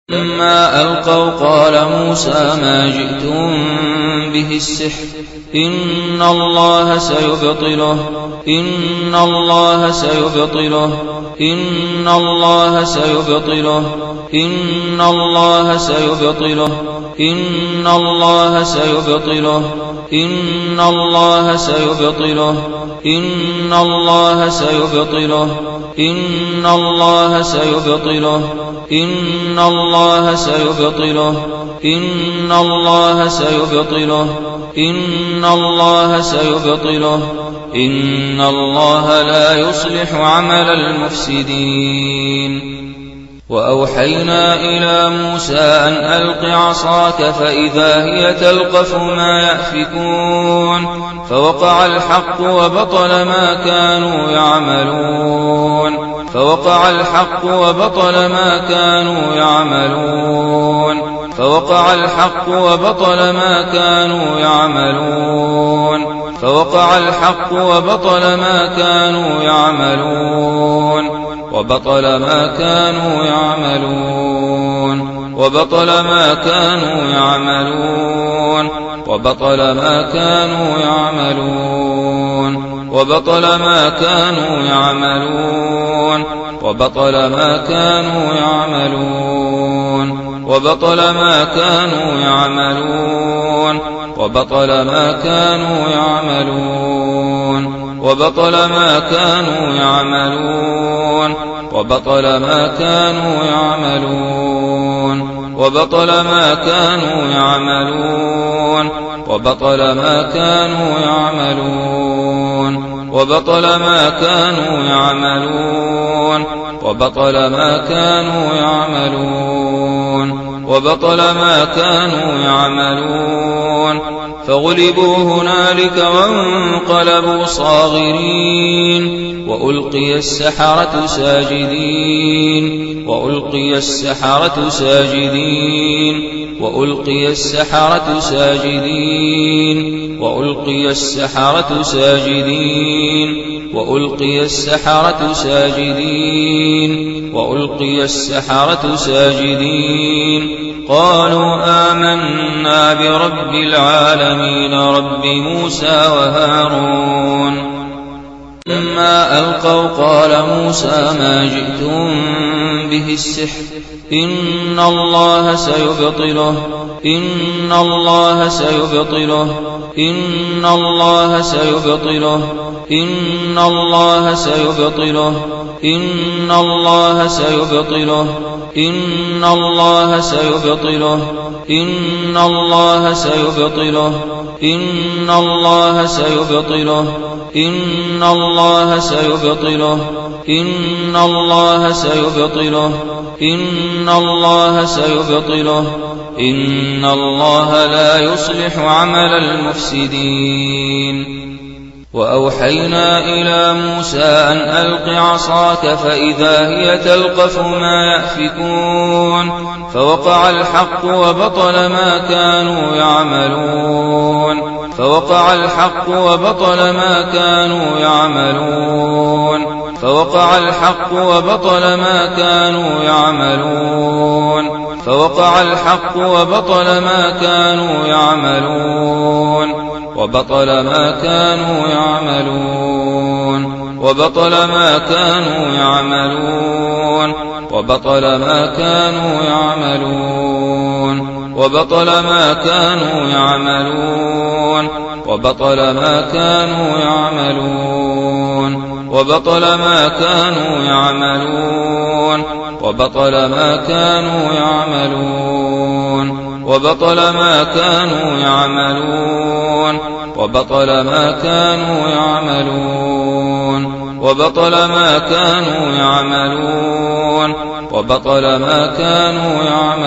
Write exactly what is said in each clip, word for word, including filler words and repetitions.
لما ألقوا قال موسى ما جئتم به السحر إن الله سيبطله إن الله سيبطله إن الله سيبطله إن الله سيبطله إن الله سيبطله إن الله سيبطله إن الله سيبطله إن الله سيبطله إن الله سيبطله إن الله سيبطله إن الله سيبطله إن الله لا يصلح عمل المفسدين. وأوحينا إلى موسى أن ألق عصاك فإذا هي تلقف ما يأفكون فوقع الحق وبطل ما كانوا يعملون فوقع الحق وبطل ما كانوا يعملون فوقع الحق وبطل ما كانوا يعملون فوقع الحق وبطل ما كانوا يعملون وبطل ما كانوا يعملون وبطل ما كانوا يعملون وبطل ما كانوا يعملون وبطل ما كانوا يعملون وبطل ما كانوا يعملون وبطل ما كانوا يعملون وبطل ما كانوا يعملون وبطل ما كانوا يعملون وبطل ما كانوا يعملون وبطل ما كانوا يعملون وبطل ما كانوا يعملون وبطل ما كانوا يعملون وبطل ما كانوا يعملون وبطل ما كانوا يعملون فغلبوا هنالك وانقلبوا صاغرين وألقي السحرة ساجدين وألقي السحرة ساجدين وألقي السحرة ساجدين وألقي السحرة ساجدين وألقي السحرة ساجدين وألقي السحرة ساجدين قالوا آمنا برب العالمين رب موسى وهارون. لما ألقوا قال موسى ما جئتم به السحر إن الله سيبطله إن الله سيبطله إن الله سيبطله إن الله سيبطله إن الله سيبطله إن الله سيبطله إن الله سيبطله إن الله سيبطله إن الله سيبطله إن الله سيبطله إن الله سيبطله إن الله لا يصلح عمل المفسدين. وأوحينا إلى موسى أن ألق عصاك فإذا هي تلقف ما يأفكون فوقع الحق وبطل ما كانوا يعملون فوقع الحق وبطل ما كانوا يعملون فوقع الحق وبطل ما كانوا يعملون فوقع الحق وبطل ما كانوا يعملون وبطل ما كانوا يعملون وبطل ما كانوا يعملون وبطل ما كانوا يعملون وبطل ما كانوا يعملون وبطل ما كانوا يعملون وبطل ما كانوا يعملون وبطل ما كانوا يعملون وبطل ما كانوا يعملون وبطل ما كانوا يعملون وبطل ما كانوا يعملون وبطل ما كانوا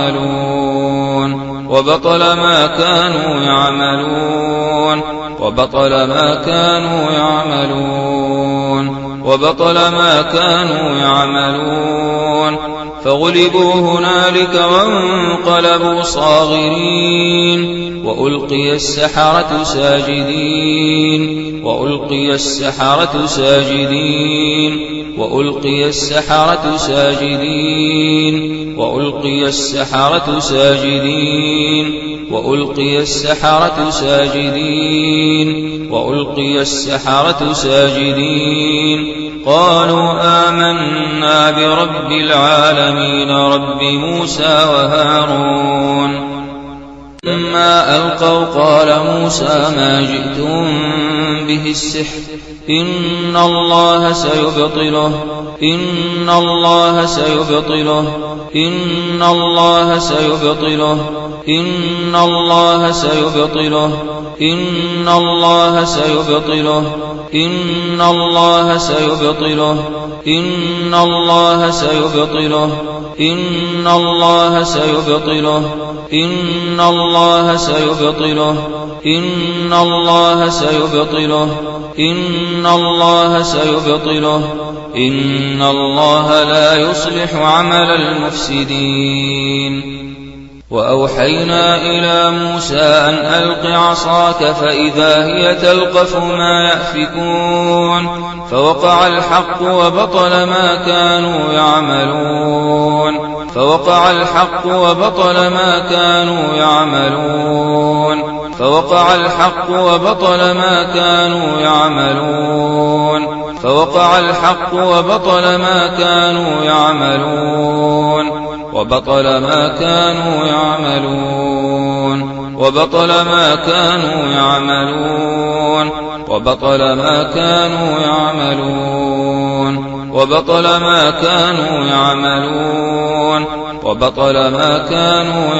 يعملون وبطل ما كانوا يعملون وبطل ما كانوا يعملون وبطل ما كانوا يعملون فغلبوا هنالك وانقلبوا صاغرين وألقي السحرة ساجدين وألقي السحرة ساجدين وألقي السحرة ساجدين وألقي السحرة ساجدين وألقي السحرة ساجدين وألقي السحرة ساجدين قالوا آمنا برب العالمين رب موسى وهارون. لما ألقوا قال موسى ما جئتم به السحر إن الله سيبطله إن الله سيبطله إن الله سيبطله إن الله سيبطله إن الله سيبطله إن الله سيبطله إن الله سيبطله إن الله سيبطله إن الله سيبطله إن الله سيبطله إن الله سيبطله إن الله لا يصلح عمل المفسدين. وأوحينا إلى موسى أن ألق عصاك فإذا هي تلقف ما يأفكون فوقع الحق وبطل ما كانوا يعملون فوقع الحق وبطل ما كانوا يعملون فوقع الحق وبطل ما كانوا يعملون فوقع الحق وبطل ما كانوا يعملون وبطل ما كانوا يعملون وبطل ما كانوا يعملون وبطل ما كانوا يعملون وبطل ما كانوا يعملون وبطل ما كانوا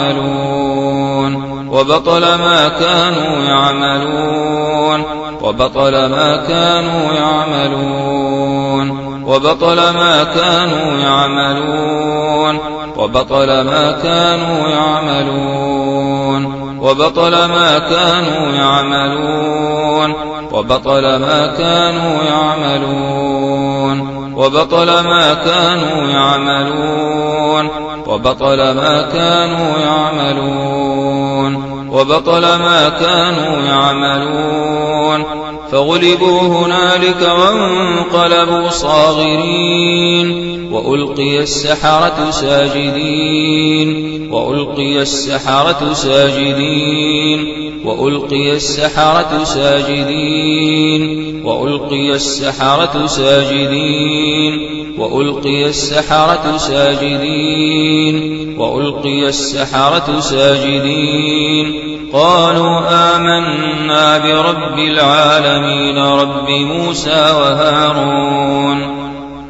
يعملون وبطل ما كانوا يعملون وبطل ما كانوا يعملون وبطل ما كانوا يعملون وبطل ما كانوا يعملون وبطل ما كانوا يعملون وبطل ما كانوا يعملون وبطل ما كانوا يعملون وبطل ما كانوا يعملون وبطل ما كانوا يعملون فغلبوا هنالك وانقلبوا صاغرين وألقي السحرة ساجدين وألقي السحرة ساجدين وألقي السحرة ساجدين وألقي السحرة ساجدين وألقي السحرة ساجدين وألقي السحرة ساجدين قالوا آمنا برب العالمين رب موسى وهارون.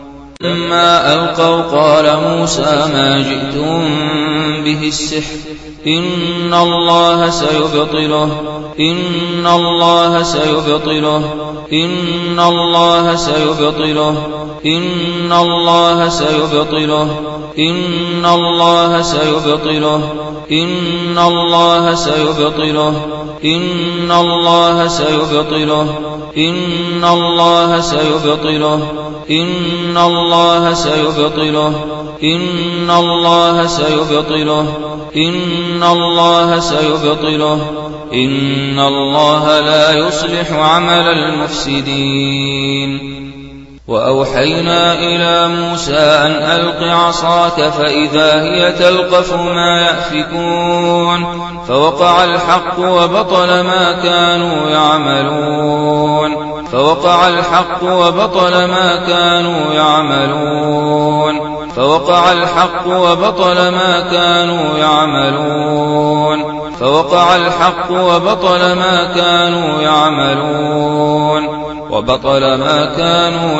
لما ألقوا قال موسى ما جئتم به السحر إن الله سيبطله إن الله سيبطله إن الله سيبطله إن الله سيبطله إن الله سيبطله إن الله سيبطله إن الله سيبطله إن الله سيبطله إن الله سيبطله إن الله سيبطله إن الله سيبطله إن الله لا يصلح عمل المفسدين. وأوحينا إلى موسى أن ألق عصاك فإذا هي تلقف ما يأفكون فوقع الحق وبطل ما كانوا يعملون فوقع الحق وبطل ما كانوا يعملون فوقع الحق وبطل ما كانوا يعملون فوقع الحق وبطل ما كانوا يعملون وبطل ما كانوا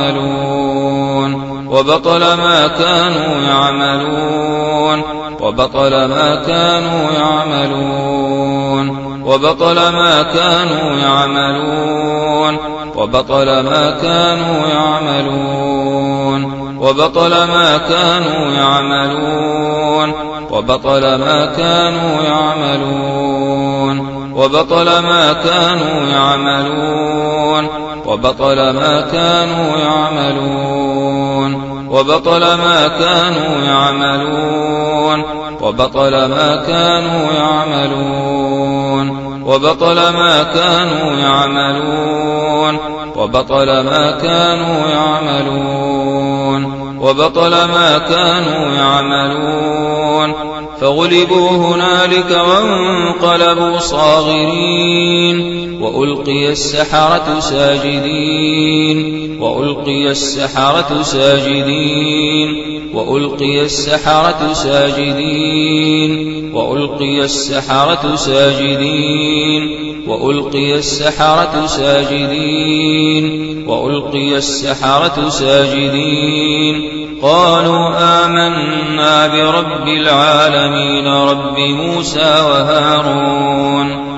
يعملون وبطل ما كانوا يعملون وبطل ما كانوا يعملون وبطل ما كانوا يعملون وبطل ما كانوا يعملون وبطل ما كانوا يعملون وبطل ما كانوا يعملون وبطل ما كانوا يعملون وبطل ما كانوا يعملون وبطل ما كانوا يعملون وبطل ما كانوا يعملون وبطل ما كانوا يعملون وبطل ما كانوا يعملون وبطل ما كانوا يعملون فغلبوا هنالك وانقلبوا صاغرين وألقي السحرة ساجدين وألقي السحرة ساجدين وألقي السحرة ساجدين وألقي السحرة ساجدين وألقي السحرة ساجدين وألقي السحرة ساجدين قالوا آمنا برب العالمين رب موسى وهارون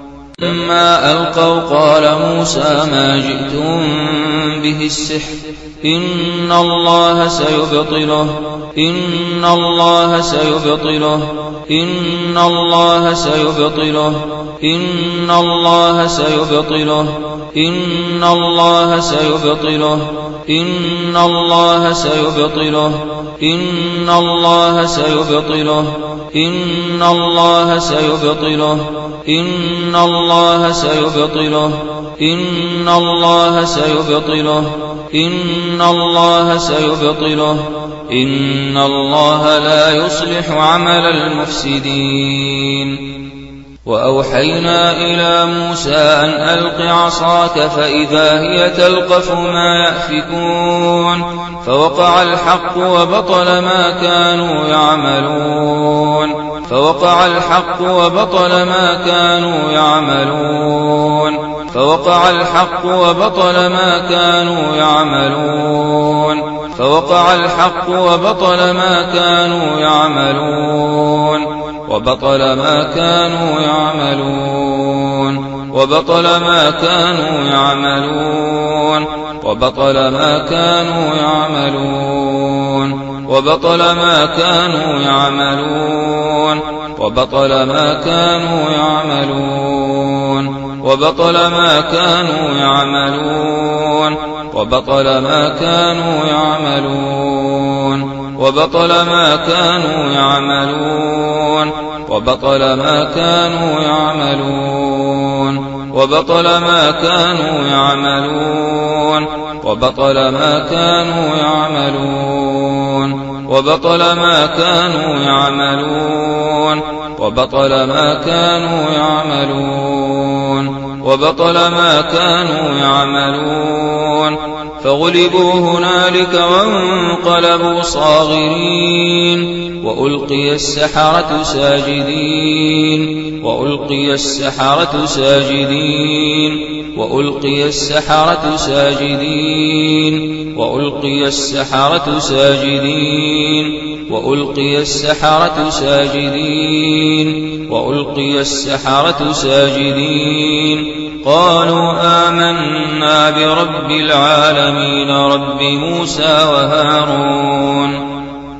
لما ألقوا قال موسى ما جئتم به السحر إن الله سيبطله إن الله سيبطله إن الله سيبطله إن الله سيبطله إن الله سيبطله إن الله سيبطله إن الله سيبطله إن الله سيبطله إن الله سيبطله إن الله سيبطله إن الله سيبطله إن الله لا يصلح عمل المفسدين وأوحينا إلى موسى أن ألق عصاك فإذا هي تلقف ما يأفكون فوقع الحق وبطل ما كانوا يعملون فوقع الحق وبطل ما كانوا يعملون فوقع الحق وبطل ما كانوا يعملون فوقع الحق وبطل ما كانوا يعملون وبطل ما كانوا يعملون وبطل ما كانوا يعملون وبطل ما كانوا يعملون وبطل ما كانوا يعملون وبطل ما كانوا يعملون وبطل ما كانوا يعملون وبطل ما كانوا يعملون وبطل ما كانوا يعملون وبطل ما كانوا يعملون وبطل ما كانوا يعملون وبطل ما كانوا يعملون وبطل ما كانوا يعملون وبطل ما كانوا يعملون وبطل ما كانوا يعملون فغلبوا هنالك وانقلبوا صاغرين وألقي السحرة ساجدين وألقي السحرة ساجدين وألقي السحرة ساجدين وألقي السحرة ساجدين وألقي السحرة ساجدين وألقي السحرة ساجدين قالوا آمنا برب العالمين رب موسى وهارون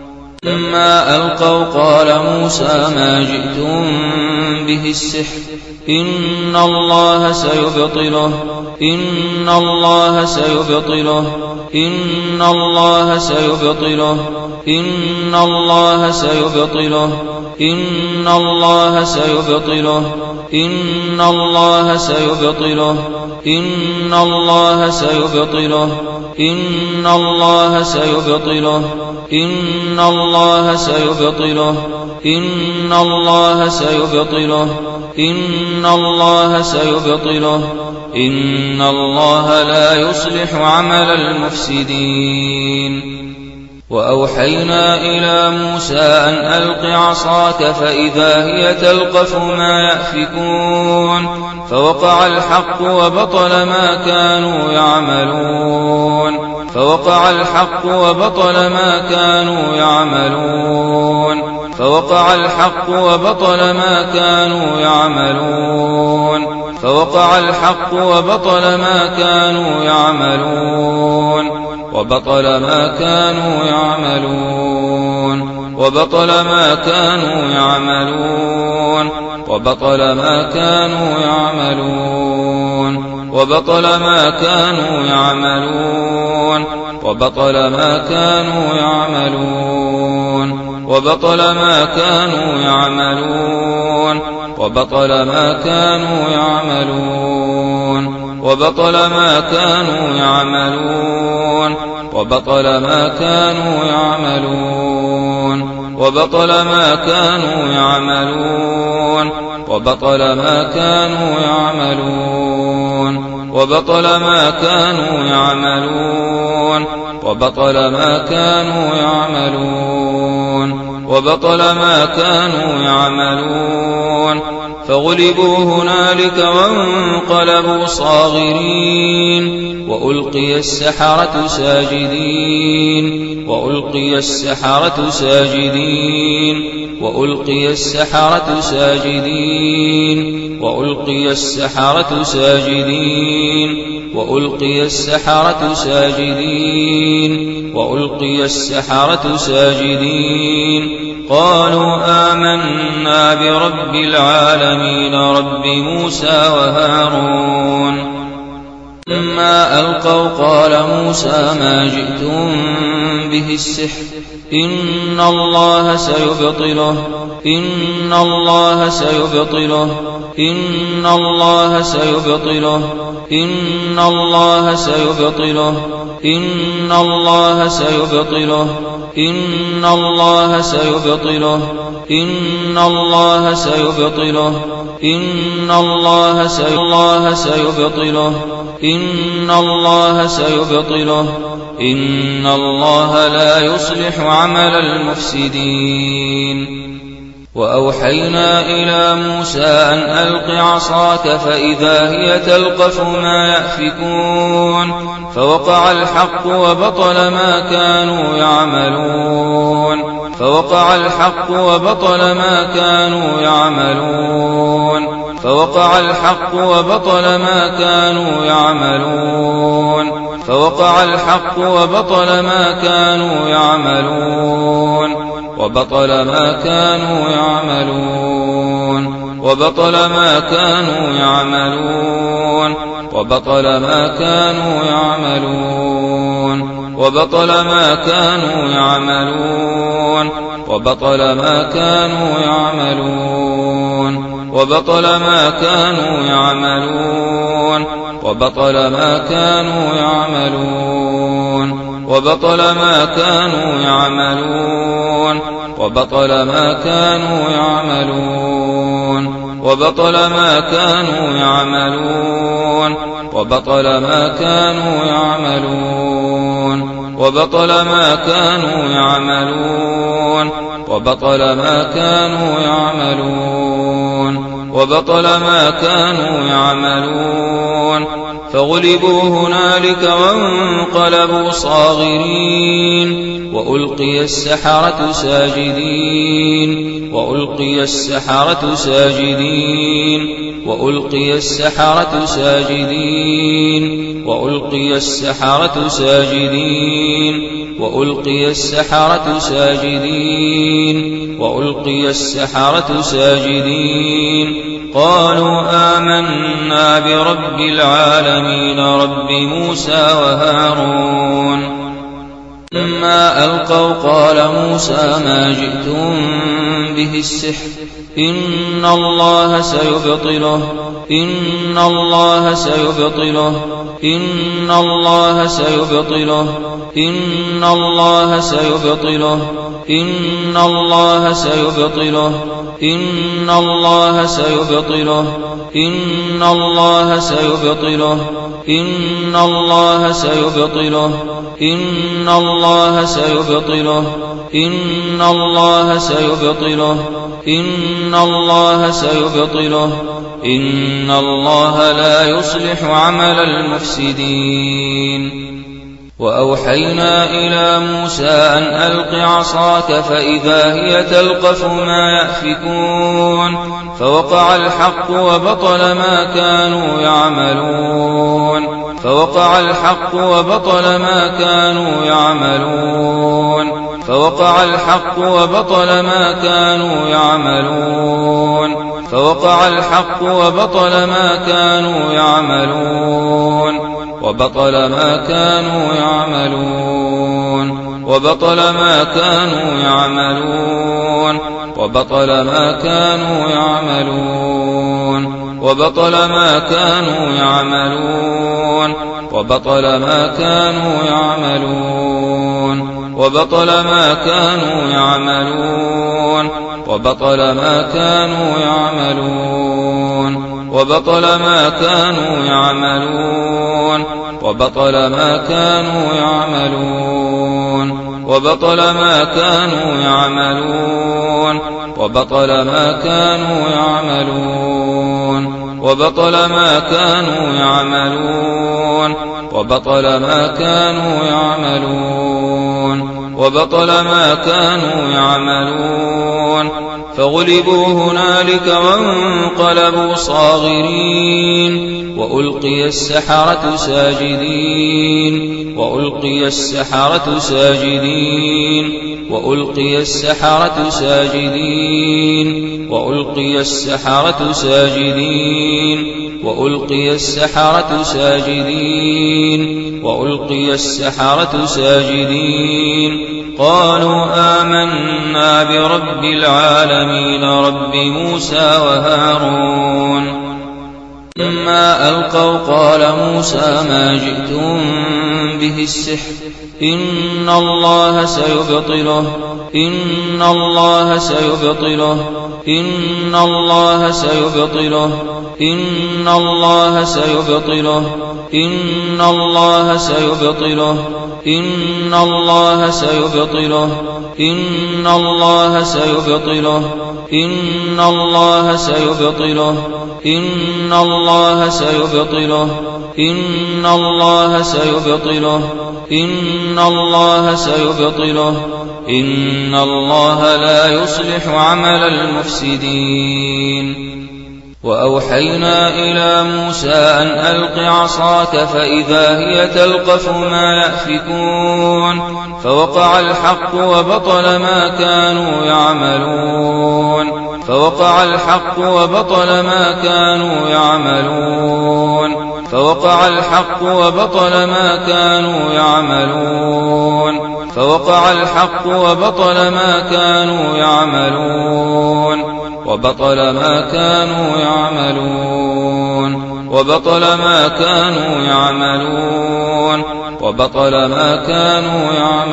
لما ألقوا قال موسى ما جئتم به السحر إن الله سيبطله إن الله سيبطله إن الله سيبطله إن الله سيبطله إن الله سيبطله إن الله سيبطله إن الله سيبطله إن الله سيبطله إن الله سيبطله إن الله سيبطله إن الله سيبطله إن الله لا يصلح عمل المفسدين وأوحينا إلى موسى أن ألق عصاك فإذا هي تلقف ما يأفكون فوقع الحق وبطل ما كانوا يعملون فوقع الحق وبطل ما كانوا يعملون فوقع الحق وبطل ما كانوا يعملون فوقع الحق وبطل ما كانوا يعملون وبطل ما كانوا يعملون وبطل ما كانوا يعملون وبطل ما كانوا يعملون وبطل ما كانوا يعملون وبطل ما كانوا يعملون وبطل ما كانوا يعملون وبطل ما كانوا يعملون وبطل ما كانوا يعملون وبطل ما كانوا يعملون وبطل ما كانوا يعملون وبطل ما كانوا يعملون وبطل ما كانوا يعملون وبطل ما كانوا يعملون وبطل ما كانوا يعملون فغلبوا هنالك وانقلبوا صاغرين وألقي السحرة ساجدين وألقي السحرة ساجدين وألقي السحرة ساجدين وألقي السحرة ساجدين وألقي السحرة ساجدين وألقي السحرة ساجدين قالوا آمنا برب العالمين رب موسى وهارون لما ألقوا قال موسى ما جئتم به السحر إن الله سيبطله إن الله سيبطله إن الله سيبطله إن الله سيبطله إن الله سيبطله إن الله سيبطله إن الله سيبطله إن الله سيبطله إن الله سيبطله إن الله لا يصلح عمل المفسدين وأوحينا إلى موسى أن ألق عصاك فإذا هي تلقف ما يأفكون فوقع الحق وبطل ما كانوا يعملون فوقع الحق وبطل ما كانوا يعملون فوقع الحق وبطل ما كانوا يعملون فوقع الحق وبطل ما كانوا يعملون وبطل ما كانوا يعملون وبطل ما كانوا يعملون وبطل ما كانوا يعملون وبطل ما كانوا يعملون وبطل ما كانوا يعملون وبطل ما كانوا يعملون وبطل ما كانوا يعملون وبطل ما كانوا يعملون وبطل ما كانوا يعملون وبطل ما كانوا يعملون وبطل ما كانوا يعملون وبطل ما كانوا يعملون وبطل ما كانوا يعملون وبطل ما كانوا يعملون فغلبوا هنالك وانقلبوا صاغرين وألقي السحرة ساجدين وألقي السحرة ساجدين وألقي السحرة ساجدين وألقي السحرة ساجدين وألقي السحرة ساجدين وألقي السحرة ساجدين قالوا آمنا برب العالمين رب موسى وهارون لما ألقوا قال موسى ما جئتم به السحر إن الله سيبطله إن الله سيبطله إن الله سيبطله إن الله سيبطله إن الله سيبطله إن الله سيبطله إن الله سيبطله إن الله سيبطله إن الله سيبطله إن الله سيبطله إن الله سيبطله إن الله لا يصلح عمل المفسدين وأوحينا إلى موسى أن ألق عصاك فإذا هي تلقف ما يأفكون فوقع الحق وبطل ما كانوا يعملون فوقع الحق وبطل ما كانوا يعملون فوقع الحق وبطل ما كانوا يعملون فوقع الحق وبطل ما كانوا يعملون وبطل ما كانوا يعملون وبطل ما كانوا يعملون وبطل ما كانوا يعملون وبطل ما كانوا يعملون وبطل ما كانوا يعملون وبطل ما كانوا يعملون وبطل ما كانوا يعملون وبطل ما كانوا يعملون وبطل ما كانوا يعملون وبطل ما كانوا يعملون وبطل ما كانوا يعملون وبطل ما كانوا يعملون وبطل ما كانوا يعملون وبطل ما كانوا يعملون فغلبوا هنالك وانقلبوا صاغرين وألقي السحرة ساجدين وألقي السحرة ساجدين وألقي السحرة ساجدين وألقي السحرة ساجدين وألقي السحرة ساجدين وألقي السحرة ساجدين قالوا آمنا برب العالمين رب موسى وهارون لما ألقوا قال موسى ما جئتم به السحر إن الله سيبطله إن الله سيبطله إن الله سيبطله إن الله سيبطله إن الله سيبطله إن الله سيبطله إن الله سيبطله إن الله سيبطله إن الله سيبطله إن الله سيبطله إن الله سيبطله إن الله لا يصلح عمل المفسدين وأوحينا إلى موسى أن ألق عصاك فإذا هي تلقف ما يأفكون فوقع الحق وبطل ما كانوا يعملون فوقع الحق وبطل ما كانوا يعملون فوقع الحق وبطل ما كانوا يعملون فوقع الحق وبطل ما كانوا يعملون وبطل ما كانوا يعملون وبطل ما كانوا يعملون وبطل ما كانوا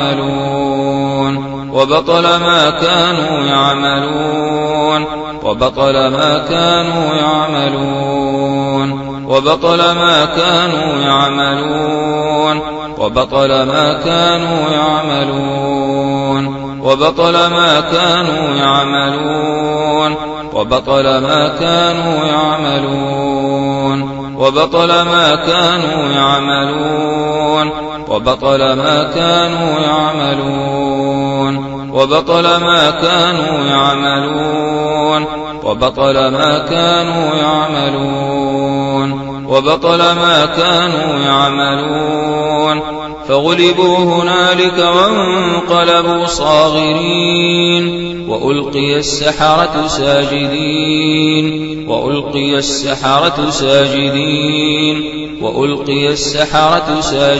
يعملون وبطل ما كانوا يعملون وبطل ما كانوا يعملون وبطل ما كانوا يعملون وبطل ما كانوا يعملون وبطل ما كانوا يعملون وبطل ما كانوا يعملون وبطل ما كانوا يعملون وبطل ما كانوا يعملون وبطل ما كانوا يعملون وبطل ما كانوا يعملون وبطل ما كانوا يعملون فغلبوا هنالك وانقلبوا صاغرين وألقي السحرة ساجدين وألقي السحرة ساجدين وألقي السحرة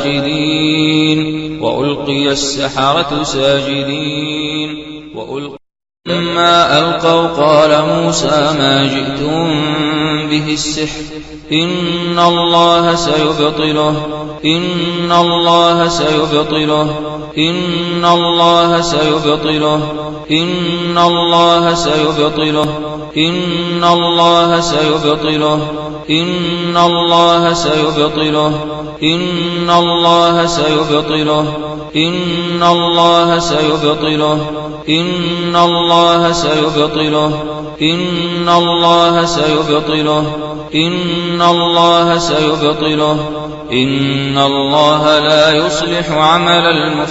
ساجدين وألقي السحرة ساجدين وألقي لما ألقوا قال موسى ما جئتم به السحر إن الله سيبطله إن الله سيبطله إن الله سيبطله إن الله سيبطله إن الله سيبطله إن الله سيبطله إن الله سيبطله إن الله سيبطله إن الله سيبطله إن الله سيبطله إن الله سيبطله إن الله لا يصلح عمل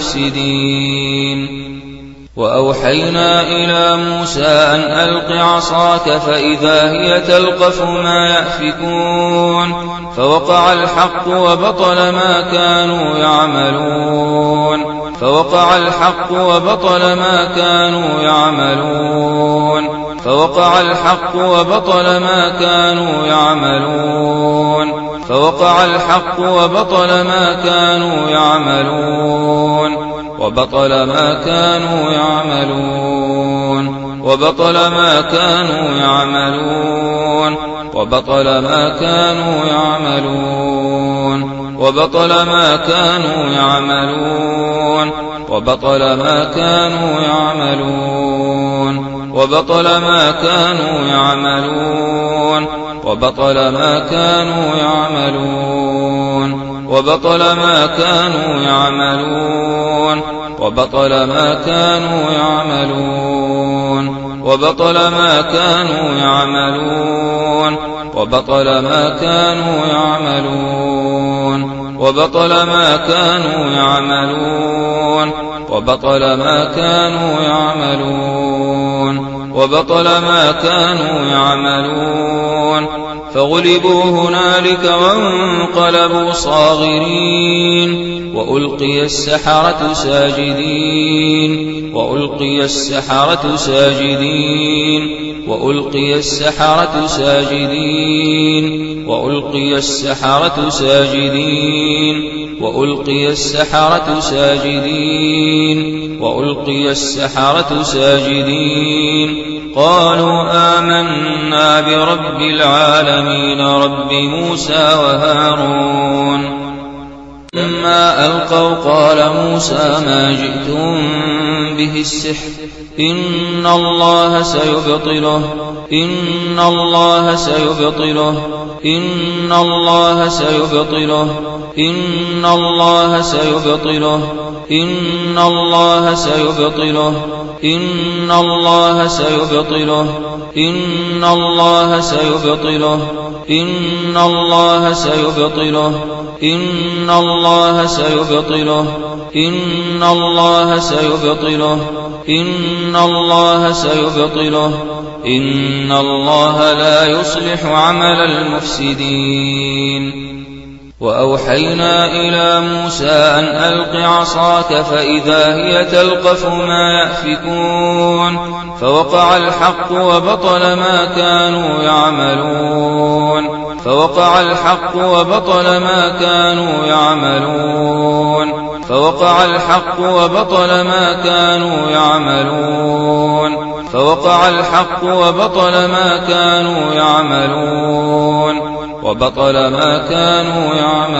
المفسدين وأوحينا إلى موسى أن ألق عصاك فإذا هي تلقف ما يأفكون فوقع الحق وبطل ما كانوا يعملون فوقع الحق وبطل ما كانوا يعملون فوقع الحق وبطل ما كانوا يعملون فوقع الحق وبطل ما كانوا يعملون وبطل ما كانوا يعملون وبطل ما كانوا يعملون وبطل ما كانوا يعملون وبطل ما كانوا يعملون وبطل ما كانوا يعملون وبطل ما كانوا يعملون وبطل ما كانوا يعملون وبطل ما كانوا يعملون وبطل ما كانوا يعملون وبطل ما كانوا يعملون وبطل ما كانوا يعملون وبطل ما كانوا يعملون وبطل ما كانوا يعملون وبطل ما كانوا يعملون فغلبوا هنالك وانقلبوا صاغرين وألقي السحرة ساجدين وألقي السحرة ساجدين وألقي السحرة ساجدين وألقي السحرة ساجدين وألقي السحرة ساجدين وألقي السحرة ساجدين قالوا آمنا برب العالمين رب موسى وهارون لما ألقوا قال موسى ما جئتم به السحر إن الله سيبطله إن الله سيبطله إن الله سيبطله إن الله سيبطله إن الله سيبطله إن الله سيبطله إن الله سيبطله إن الله سيبطله إن الله سيبطله إن الله سيبطله إن الله سيبطله إن الله لا يصلح عمل المفسدين وأوحينا إلى موسى أن ألق عصاك فإذا هي تلقف ما يأفكون فوقع الحق وبطل ما كانوا يعملون فوقع الحق وبطل ما كانوا يعملون فوقع الحق وبطل ما كانوا يعملون فوقع الحق وبطل ما كانوا يعملون وبطل ما كانوا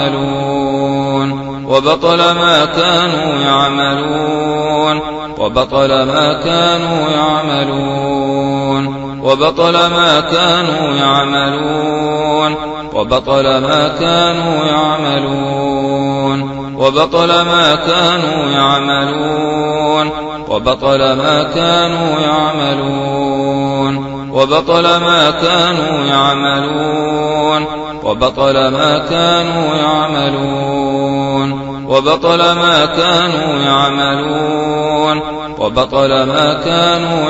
يعملون وبطل ما كانوا يعملون وبطل ما كانوا يعملون وبطل ما كانوا يعملون وبطل ما كانوا يعملون وبطل ما كانوا يعملون وبطل ما كانوا يعملون وبطل ما كانوا يعملون وبطل ما كانوا يعملون وبطل ما كانوا يعملون وبطل ما كانوا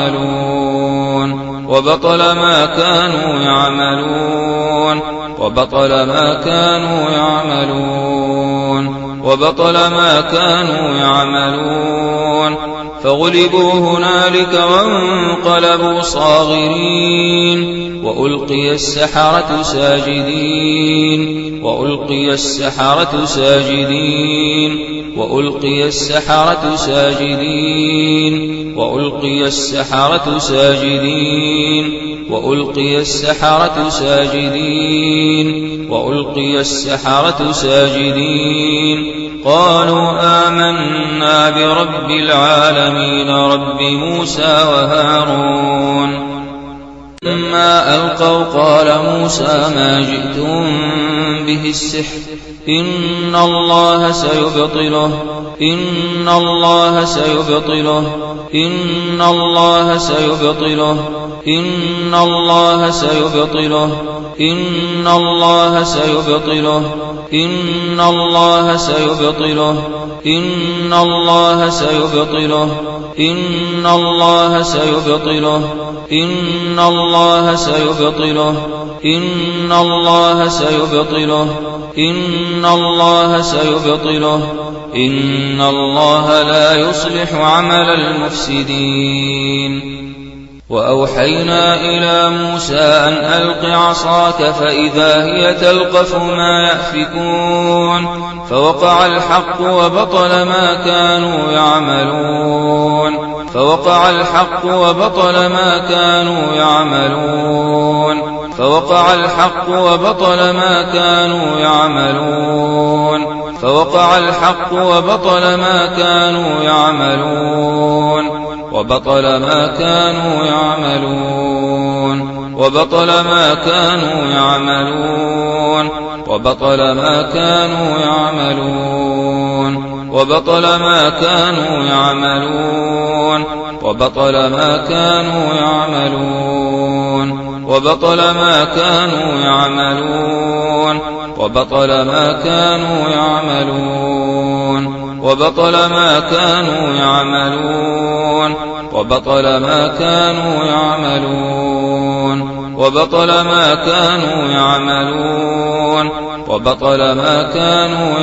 يعملون وبطل ما كانوا يعملون وبطل ما كانوا يعملون وبطل ما كانوا يعملون فغلبوا هنالك وانقلبوا صاغرين وألقي السحرة ساجدين وألقي السحرة ساجدين وألقي السحرة ساجدين وألقي السحرة ساجدين وألقي السحرة ساجدين وألقي السحرة ساجدين قالوا آمنا برب العالمين رب موسى وهارون لما ألقوا قال موسى ما جئتم به السحر إن الله سيبطله إن الله سيبطله إن الله سيبطله إن الله سيبطله إن الله سيبطله إن الله سيبطله إن الله سيبطله إن الله سيبطله إن الله سيبطله إن الله سيبطله إن الله سيبطله إن الله لا يصلح عمل المفسدين وأوحينا إلى موسى أن ألق عصاك فإذا هي تلقف ما يأفكون فوقع الحق وبطل ما كانوا يعملون فوقع الحق وبطل ما كانوا يعملون فوقع الحق وبطل ما كانوا يعملون فوقع الحق وبطل ما كانوا يعملون وبطل ما كانوا يعملون وبطل ما كانوا يعملون وبطل ما كانوا يعملون وبطل ما كانوا يعملون وبطل ما كانوا يعملون وبطل ما كانوا يعملون وبطل ما كانوا يعملون وبطل ما كانوا يعملون وبطل ما كانوا يعملون وبطل ما كانوا يعملون وبطل ما كانوا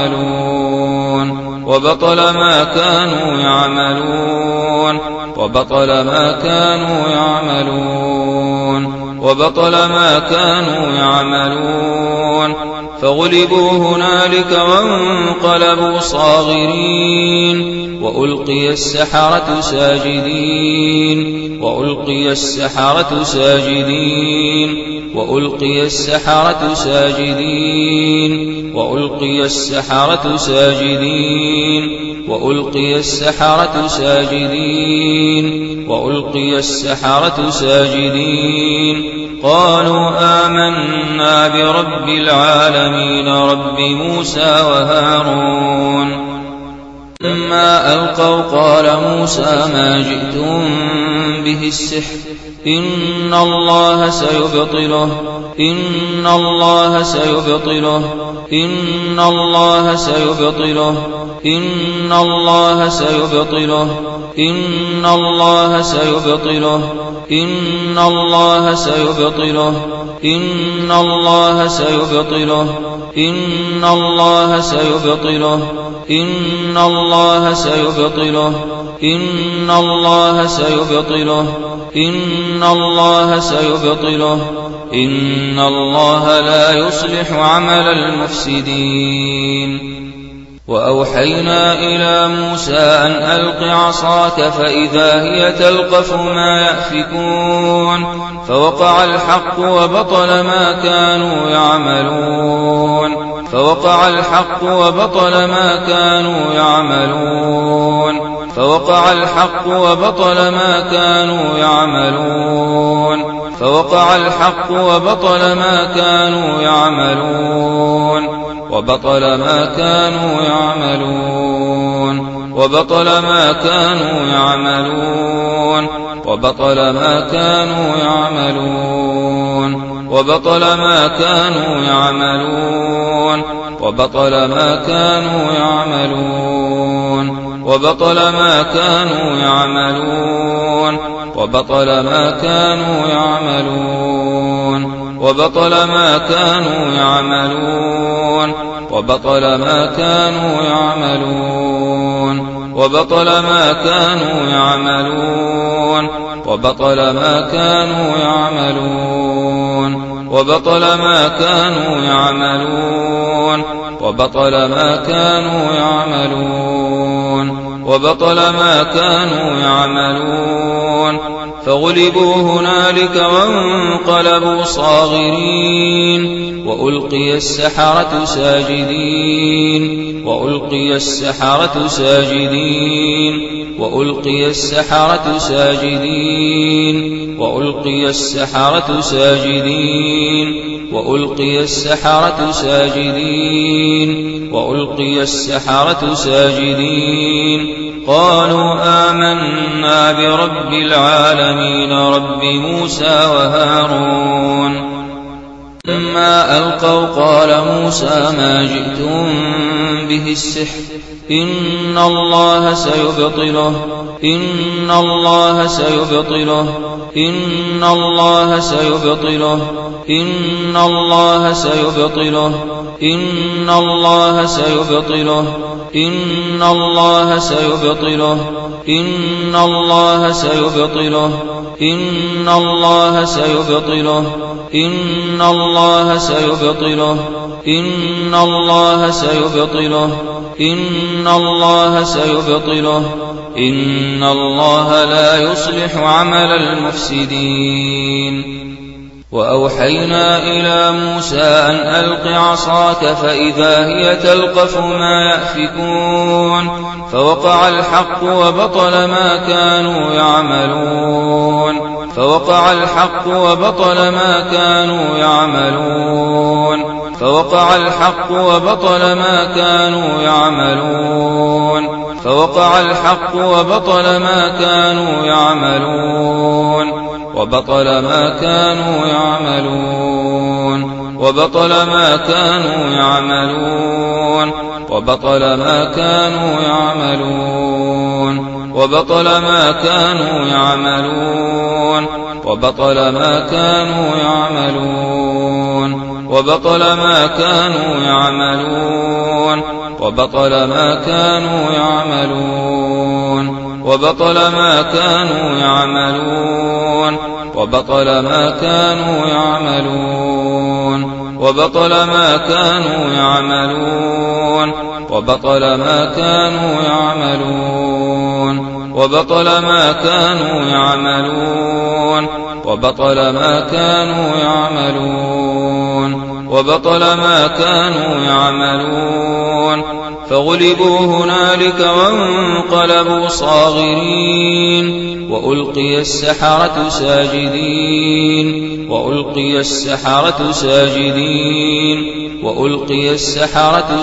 يعملون وبطل ما كانوا يعملون وبطل ما كانوا يعملون وبطل ما كانوا يعملون فغلبوا هنالك وانقلبوا صاغرين وألقي السحرة ساجدين وألقي السحرة ساجدين وألقي السحرة ساجدين وألقي السحرة ساجدين وألقي السحرة ساجدين وألقي السحرة ساجدين قالوا آمنا برب العالمين رب موسى وهارون لما ألقوا قال موسى ما جئتم به السحر إن الله سيبطله إن الله سيبطله إن الله سيبطله إن الله سيبطله إن الله سيبطله إن الله سيبطله إن الله سيبطله إن الله سيبطله إن الله سيبطله إن الله سيبطله إن الله سيبطله إن الله لا يصلح عمل المفسدين وأوحينا إلى موسى أن ألق عصاك فإذا هي تلقف ما يأفكون فوقع الحق وبطل ما كانوا يعملون فوقع الحق وبطل ما كانوا يعملون فوقع الحق وبطل ما كانوا يعملون فوقع الحق وبطل ما كانوا يعملون وبطل ما كانوا يعملون وبطل ما كانوا يعملون وبطل ما كانوا يعملون وبطل ما كانوا يعملون وبطل ما كانوا يعملون وبطل ما كانوا يعملون وبطل ما كانوا يعملون وبطل ما كانوا يعملون وبطل ما كانوا يعملون وبطل ما كانوا يعملون وبطل ما كانوا يعملون وبطل ما كانوا يعملون وبطل ما كانوا يعملون وبطل ما كانوا يعملون فغلبوا هنالك وانقلبوا صاغرين وألقي السحرة ساجدين وألقي السحرة ساجدين وألقي السحرة ساجدين وألقي السحرة ساجدين وألقي السحرة ساجدين وألقي السحرة ساجدين قالوا آمنا برب العالمين رب موسى وهارون فلما ألقوا قال موسى ما جئتم به السحر إن الله سيبطله إن الله سيبطله إن الله سيبطله إن الله سيبطله إن الله سيبطله إن الله سيبطله إن الله سيبطله إن الله سيبطله إن الله سيبطله إن الله سيبطله إن الله سيبطله إن الله لا يصلح عمل المفسدين. وأوحينا إلى موسى أن ألق عصاك فإذا هي تلقف ما يأفكون فوقع الحق وبطل ما كانوا يعملون فوقع الحق وبطل ما كانوا يعملون فوقع الحق وبطل ما كانوا يعملون فوقع الحق وبطل ما كانوا يعملون وبطل ما كانوا يعملون وبطل ما كانوا يعملون وبطل ما كانوا يعملون وبطل ما كانوا يعملون وبطل ما كانوا يعملون وبطل ما كانوا يعملون وبطل ما كانوا يعملون وبطل ما كانوا يعملون وبطل ما كانوا يعملون وبطل ما كانوا يعملون وبطل ما كانوا يعملون وبطل ما كانوا يعملون وبطل ما كانوا يعملون وبطل ما كانوا يعملون فغلبوا هنالك وانقلبوا صاغرين وألقي السحرة ساجدين وألقي السحرة ساجدين وألقي السحرة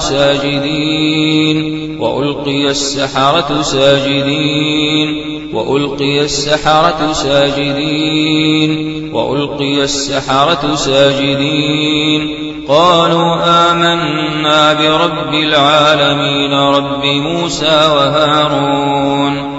ساجدين وألقي السحرة ساجدين وألقي السحرة ساجدين وألقي السحرة ساجدين قالوا آمنا برب العالمين رب موسى وهارون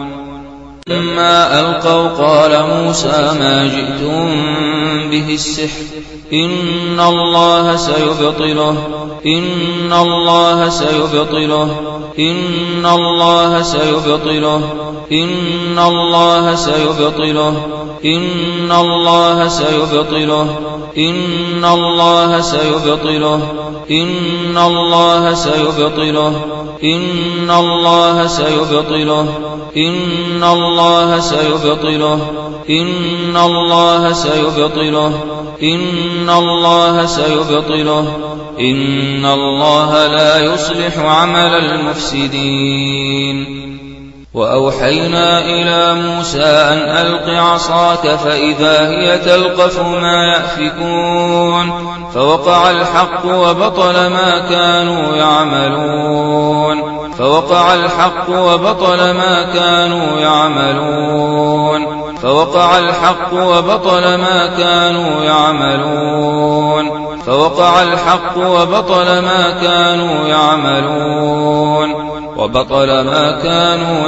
لما ألقوا قال موسى ما جئتم به السحر إن الله سيبطله إن الله سيبطله إن الله سيبطله إن الله سيبطله إن الله سيبطله إن الله سيبطله إن الله سيبطله إن الله سيبطله إن الله سيبطله إن الله سيبطله إن الله سيبطله إن الله لا يصلح عمل المفسدين. وأوحينا إلى موسى أن ألق عصاك فإذا هي تلقف ما يأفكون فوقع الحق وبطل ما كانوا يعملون فوقع الحق وبطل ما كانوا يعملون فوقع الحق وبطل ما كانوا يعملون فوقع الحق وبطل ما كانوا يعملون وبطل ما كانوا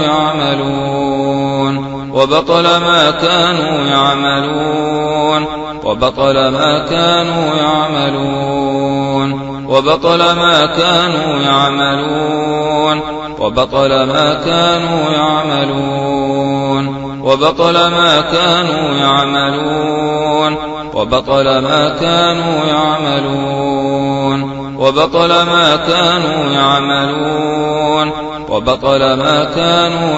يعملون وبطل ما كانوا يعملون وبطل ما كانوا يعملون وبطل ما كانوا يعملون وبطل ما كانوا يعملون وبطل ما كانوا يعملون وبطل ما كانوا يعملون وبطل ما كانوا يعملون وبطل ما كانوا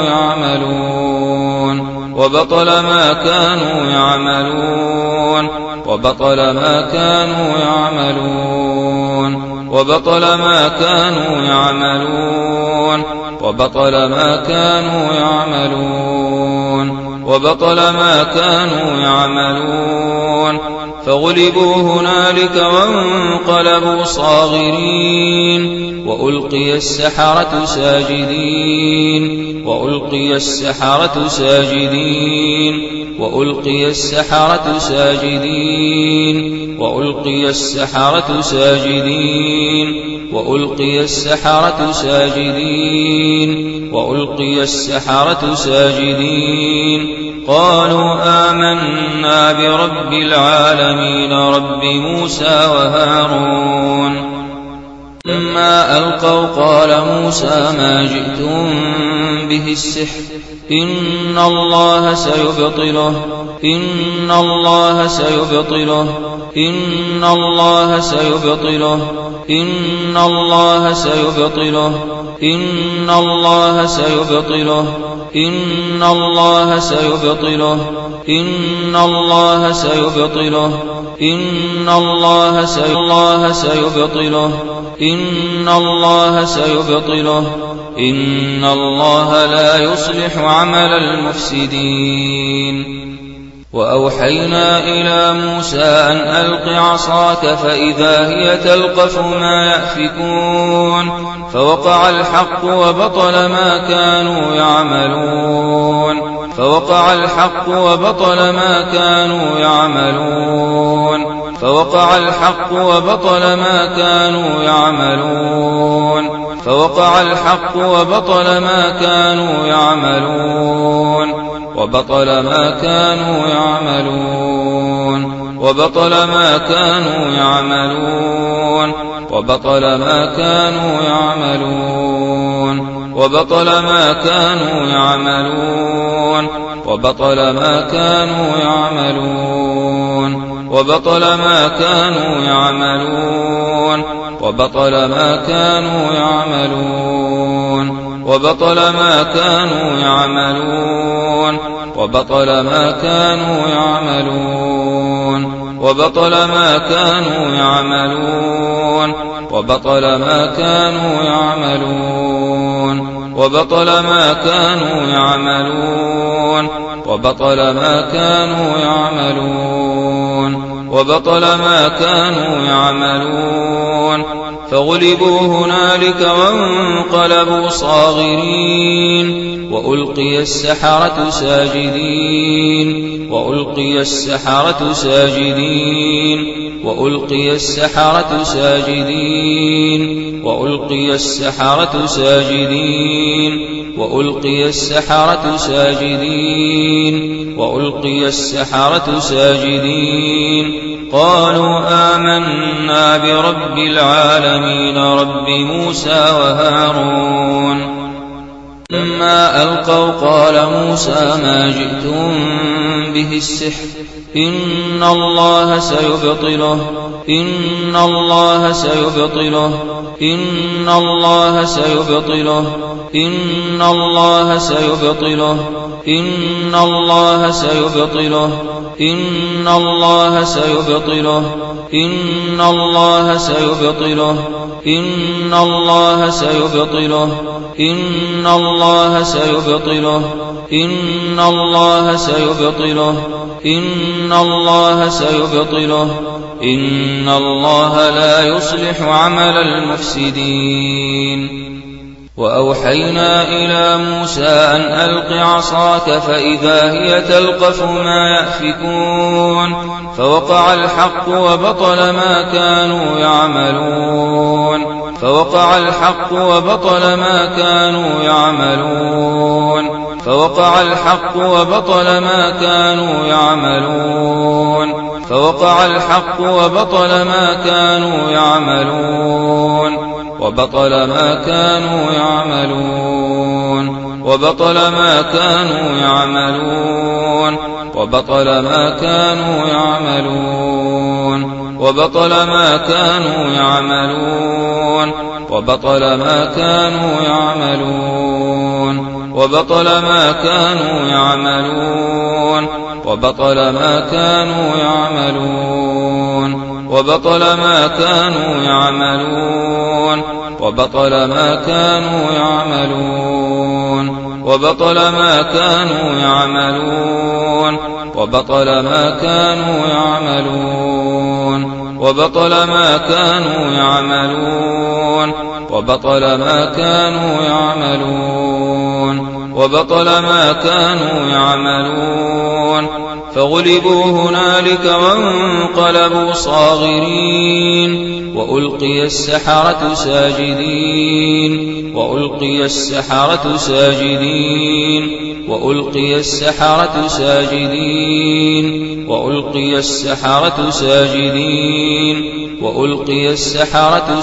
يعملون وبطل ما كانوا يعملون وبطل ما كانوا يعملون وبطل ما كانوا يعملون وبطل ما كانوا يعملون وبطل ما كانوا يعملون فغلبوا هنالك وانقلبوا صاغرين وألقي السحرة ساجدين وألقي السحرة ساجدين وألقي السحرة ساجدين وألقي السحرة ساجدين وألقي السحرة ساجدين وألقي السحرة ساجدين قالوا آمنا برب العالمين رب موسى وهارون. لما ألقوا قال موسى ما جئتم به السحر إن الله سيبطله إن الله سيبطله إن الله سيبطله إن الله سيبطله إن الله سيبطله إن الله سيبطله إن الله سيبطله إن الله سيبطله إن الله سيبطله إن الله لا يصلح عمل المفسدين. وأوحينا إلى موسى أن ألق عصاك فإذا هي تلقف ما يأفكون فوقع الحق وبطل ما كانوا يعملون فوقع الحق وبطل ما كانوا يعملون فوقع الحق وبطل ما كانوا يعملون فوقع الحق وبطل ما كانوا يعملون وبطل ما كانوا يعملون وبطل ما كانوا يعملون وبطل ما كانوا يعملون وبطل ما كانوا يعملون وبطل ما كانوا يعملون وبطل ما كانوا يعملون وبطل ما كانوا يعملون وبطل ما كانوا يعملون وبطل ما كانوا يعملون وبطل ما كانوا يعملون وبطل ما كانوا يعملون وبطل ما كانوا يعملون وبطل ما كانوا يعملون وبطل ما كانوا يعملون فغلبوا هنالك وانقلبوا صاغرين وألقي السحرة ساجدين وألقي السحرة ساجدين وألقي السحرة ساجدين وألقي السحرة ساجدين وألقي السحرة ساجدين وألقي السحرة ساجدين قالوا آمنا برب العالمين رب موسى وهارون. لما ألقوا قال موسى ما جئتم به السحر إن الله سيبطله إن الله سيبطله إن الله سيبطله إن الله سيبطله إن الله سيبطله إن الله سيبطله إن الله سيبطله إن الله سيبطله إن الله سيبطله إن الله سيبطله إن الله سيبطله إن الله لا يصلح عمل المفسدين. وأوحينا إلى موسى أن ألق عصاك فإذا هي تلقف ما يأفكون فوقع الحق وبطل ما كانوا يعملون فوقع الحق وبطل ما كانوا يعملون فوقع الحق وبطل ما كانوا يعملون فوقع الحق وبطل ما كانوا يعملون وبطل ما كانوا يعملون وبطل ما كانوا يعملون وبطل ما كانوا يعملون وبطل ما كانوا يعملون وبطل ما كانوا يعملون وبطل ما كانوا يعملون وبطل ما كانوا يعملون وبطل ما كانوا يعملون وبطل ما كانوا يعملون وبطل ما كانوا يعملون وبطل ما كانوا يعملون وبطل ما كانوا يعملون وبطل ما كانوا يعملون وبطل ما كانوا يعملون فغلبوا هنالك وانقلبوا صاغرين وألقي السحرة ساجدين وألقي السحرة ساجدين وألقي السحرة ساجدين وألقي السحرة ساجدين وألقي السحرة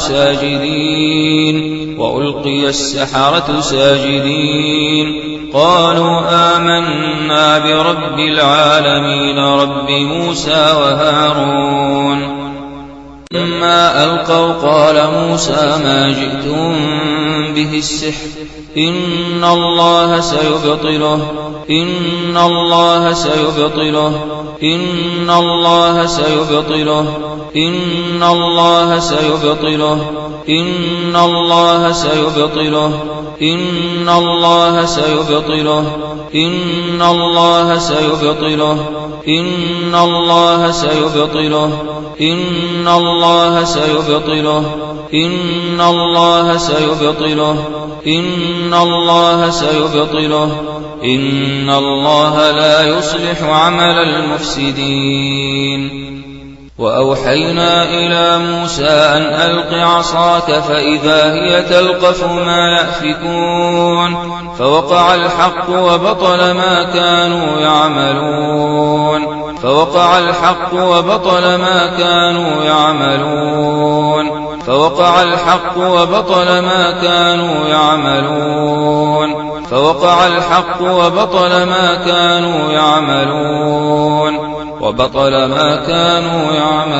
ساجدين وألقي السحرة ساجدين قالوا آمنا برب العالمين رب موسى وهارون لما ألقوا قال موسى ما جئتم به السحر إن الله سيبطله إن الله سيبطله إن الله سيبطله إن الله سيبطله إن الله سيبطله إن الله سيبطله إن الله سيبطله إن الله سيبطله إن الله سيبطله إن الله سيبطله إن الله سيبطله إن الله لا يصلح عمل المفسدين وأوحينا إلى موسى أن ألق عصاك فإذا هي تلقف ما يأفكون فوقع الحق وبطل ما كانوا يعملون فوقع الحق وبطل ما كانوا يعملون فوقع الحق وبطل ما كانوا يعملون فوقع الحق وبطل ما كانوا يعملون وبطل ما كانوا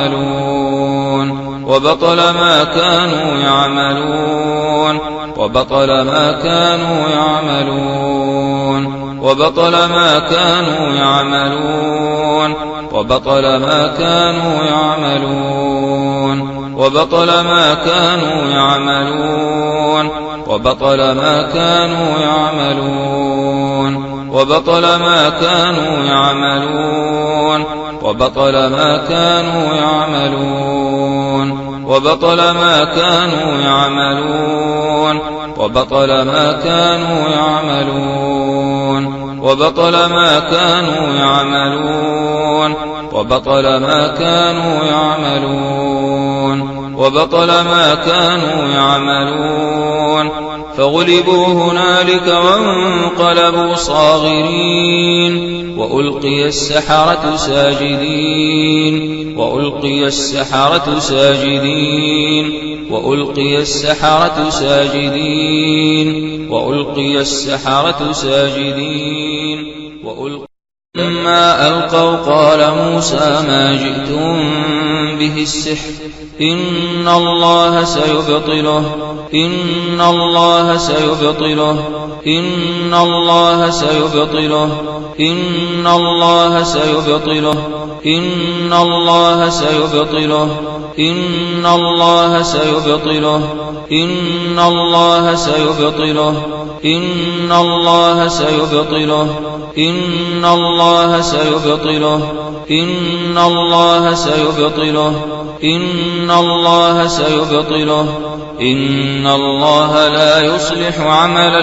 يعملون وبطل ما كانوا يعملون وبطل ما كانوا يعملون وبطل ما كانوا يعملون وبطل ما كانوا يعملون وبطل ما كانوا يعملون وبطل ما كانوا يعملون وبطل ما كانوا يعملون وبطل ما كانوا يعملون وبطل ما كانوا يعملون وبطل ما كانوا يعملون وبطل ما كانوا يعملون وبطل ما كانوا يعملون وبطل ما كانوا يعملون فغلبوا هنالك وانقلبوا صاغرين وألقي السحرة ساجدين وألقي السحرة ساجدين وألقي السحرة ساجدين وألقي السحرة ساجدين وألقي لما ألقوا قال موسى ما جئتم به السحر إن الله سيبطله إن الله سيبطله إن الله سيبطله إن الله سيبطله إن الله سيبطله إن الله سيبطله إن الله سيبطله إن الله سيبطله إن الله سيبطله إن الله سيبطله إن الله سيبطله إن الله لا يصلح عمل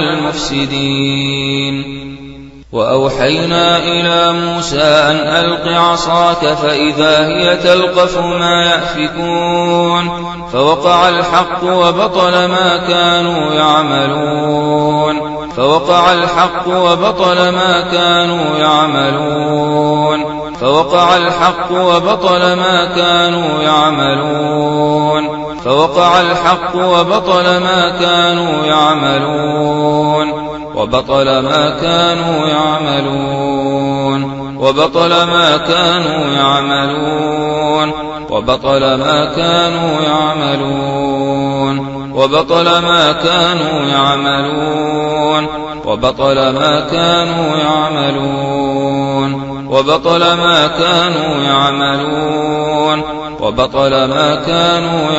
المفسدين وأوحينا إلى موسى أن ألق عصاك فإذا هي تلقف ما يأفكون فوقع الحق وبطل ما كانوا يعملون فوقع الحق وبطل ما كانوا يعملون فوقع الحق وبطل ما كانوا يعملون فوقع الحق وبطل ما كانوا يعملون وبطل ما كانوا يعملون وبطل ما كانوا يعملون وبطل ما كانوا يعملون وبطل ما كانوا يعملون وبطل ما كانوا يعملون وبطل ما كانوا يعملون وبطل ما كانوا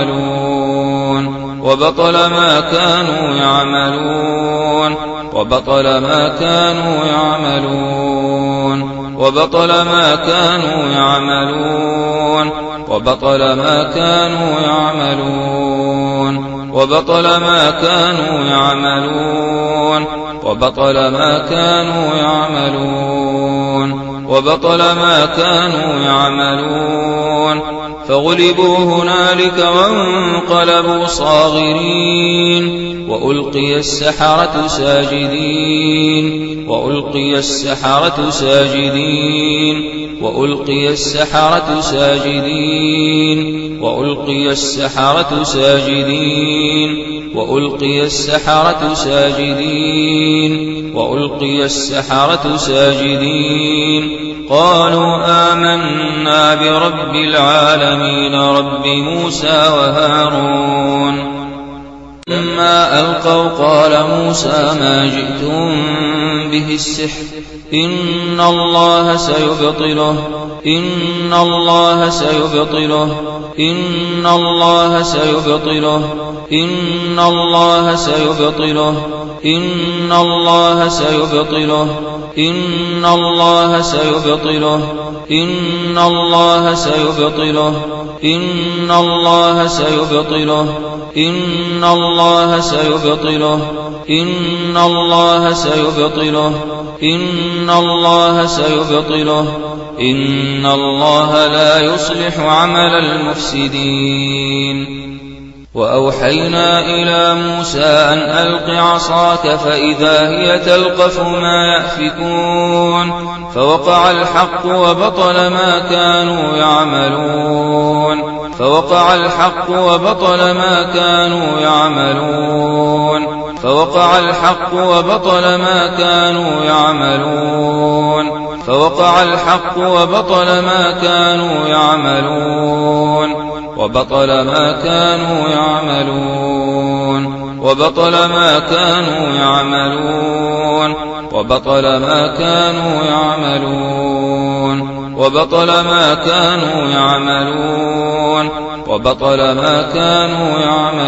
يعملون وبطل ما كانوا يعملون وبطل ما كانوا يعملون وبطل ما كانوا يعملون وبطل ما كانوا يعملون وبطل ما كانوا يعملون وبطل ما كانوا يعملون وبطل ما كانوا يعملون فغلبوا هنالك وانقلبوا صاغرين وألقي السحرة ساجدين وألقي السحرة ساجدين وألقي السحرة ساجدين وألقي السحرة ساجدين وألقي السحرة ساجدين وألقي السحرة ساجدين قالوا آمنا برب العالمين رب موسى وهارون لما ألقوا قال موسى ما جئتم به السحر إن الله سيبطله إن الله سيبطله إن الله سيبطله إن الله سيبطله إن الله سيبطله إن الله سيبطله إن الله سيبطله إن الله سيبطله إن الله سيبطله إن الله سيبطله إن الله سيبطله إن الله لا يصلح عمل المفسدين وأوحينا إلى موسى أن ألق عصاك فإذا هي تلقف ما يأفكون فوقع الحق وبطل ما كانوا يعملون فوقع الحق وبطل ما كانوا يعملون فوقع الحق وبطل ما كانوا يعملون فوقع الحق وبطل ما كانوا يعملون وبطل ما كانوا يعملون وبطل ما كانوا يعملون وبطل ما كانوا يعملون وبطل ما كانوا يعملون وبطل ما كانوا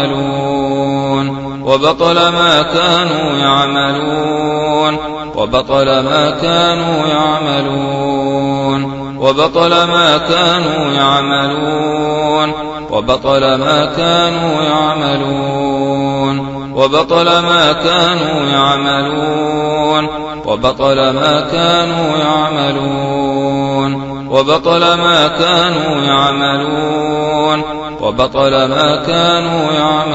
يعملون وبطل ما كانوا يعملون وبطل ما كانوا يعملون وبطل ما كانوا يعملون وبطل ما كانوا يعملون وبطل ما كانوا يعملون وبطل ما كانوا يعملون وبطل ما كانوا يعملون وبطل ما كانوا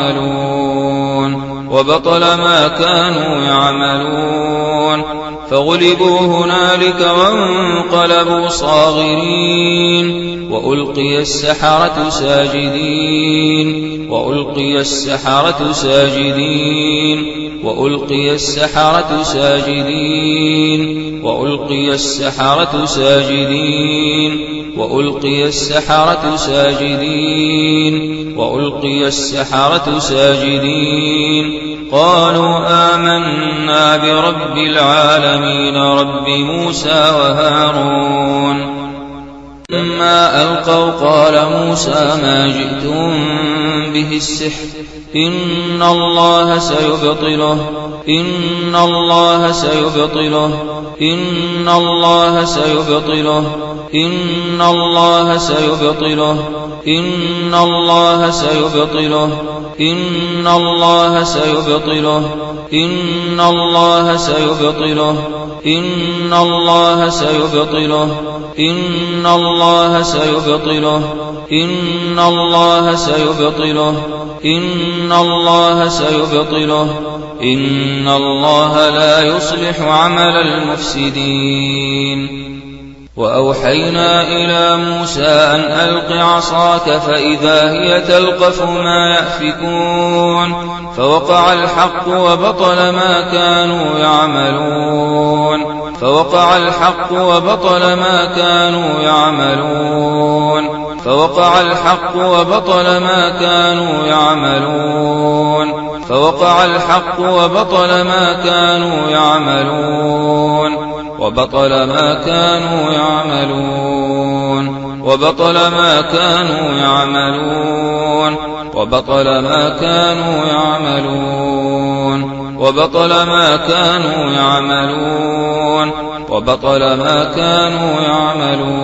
يعملون وبطل ما كانوا يعملون فغلبوا هنالك وانقلبوا صاغرين وألقي السحرة ساجدين وألقي السحرة ساجدين وألقي السحرة ساجدين وألقي السحرة ساجدين وألقي السحرة ساجدين وألقي السحرة ساجدين قالوا آمنا برب العالمين رب موسى وهارون لما ألقوا قال موسى ما جئتم به السحر إن الله سيبطله إن الله سيبطله إن الله سيبطله إن الله سيبطله إن الله سيبطله إن الله سيبطله إن الله سيبطله إن الله سيبطله إن الله سيبطله إن الله سيبطله إن الله سيبطله إن الله لا يصلح عمل المفسدين وأوحينا إلى موسى أن ألق عصاك فإذا هي تلقف ما يأفكون فوقع الحق وبطل ما كانوا يعملون فوقع الحق وبطل ما كانوا يعملون فوقع الحق وبطل ما كانوا يعملون فوقع الحق وبطل ما كانوا يعملون وبطل ما كانوا يعملون وبطل ما كانوا يعملون وبطل ما كانوا يعملون وبطل ما كانوا يعملون وبطل ما كانوا يعملون وبطل ما كانوا يعملون وبطل ما كانوا يعملون وبطل ما كانوا يعملون وبطل ما كانوا يعملون وبطل ما كانوا يعملون وبطل ما كانوا يعملون وبطل ما كانوا يعملون وبطل ما كانوا يعملون وبطل ما كانوا يعملون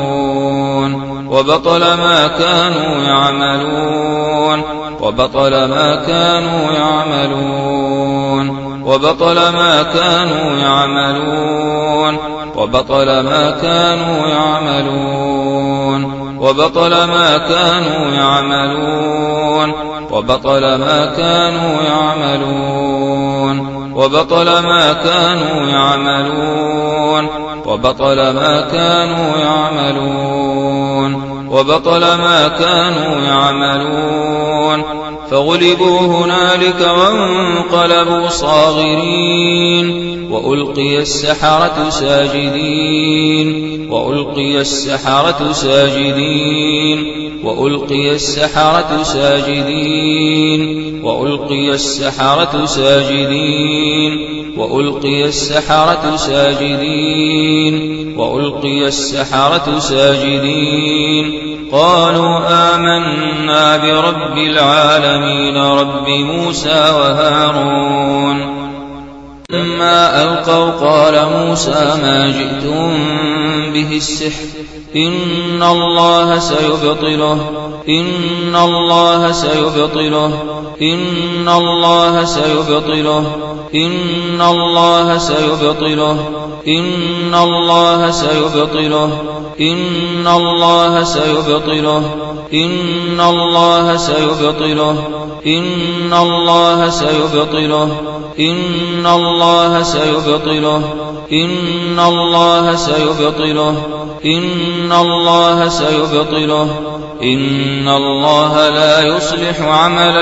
وبطل ما كانوا يعملون وبطل ما كانوا يعملون وبطل ما كانوا يعملون وبطل ما كانوا يعملون وبطل ما كانوا يعملون وبطل ما كانوا يعملون وبطل ما كانوا يعملون وبطل ما كانوا يعملون فغلبوا هنالك وانقلبوا صاغرين وألقي السحرة ساجدين وألقي السحرة ساجدين وألقي السحرة ساجدين وألقي السحرة ساجدين وألقي السحرة ساجدين وألقي السحرة ساجدين قالوا آمنا برب العالمين رب موسى وهارون لما ألقوا قال موسى ما جئتم به السحر إن الله سيبطله إن الله سيبطله إن الله سيبطله إن الله سيبطله إن الله سيبطله إن الله سيبطله إن الله سيبطله إن الله سيبطله إن الله سيبطله إن الله سيبطله إن الله سيبطله إن الله لا يصلح عمل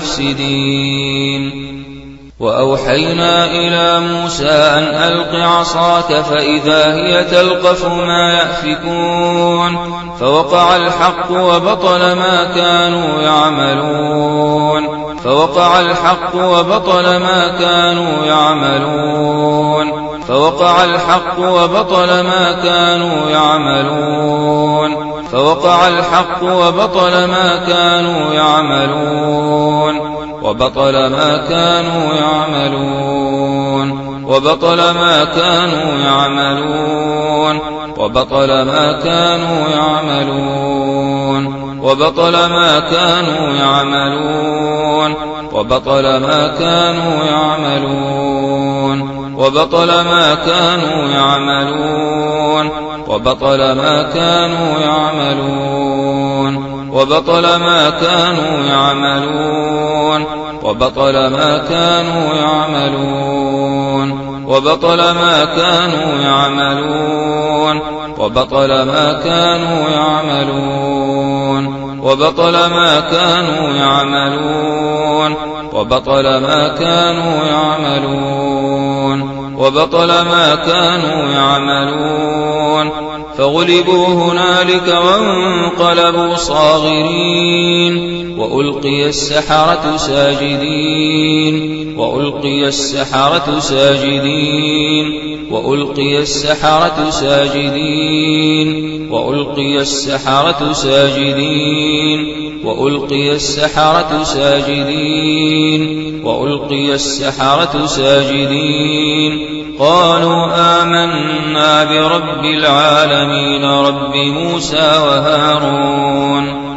المفسدين وأوحينا إلى موسى أن ألق عصاك فإذا هي تلقف ما يأفكون فوقع الحق وبطل ما كانوا يعملون فوقع الحق وبطل ما كانوا يعملون فوقع الحق وبطل ما كانوا يعملون فوقع الحق وبطل ما كانوا يعملون وبطل ما كانوا يعملون وبطل ما كانوا يعملون وبطل ما كانوا يعملون وبطل ما كانوا يعملون وبطل ما كانوا يعملون وبطل ما كانوا يعملون وبطل ما كانوا يعملون وبطل ما كانوا يعملون وبطل ما كانوا يعملون وبطل ما كانوا يعملون وبطل ما كانوا يعملون وبطل ما كانوا يعملون وبطل ما كانوا يعملون وبطل ما كانوا يعملون فغلبوا هنالك وانقلبوا صاغرين وألقي السحرة ساجدين وألقي السحرة ساجدين وألقي السحرة ساجدين وألقي السحرة ساجدين وألقي السحرة ساجدين وألقي السحرة ساجدين قالوا آمنا برب العالمين رب موسى وهارون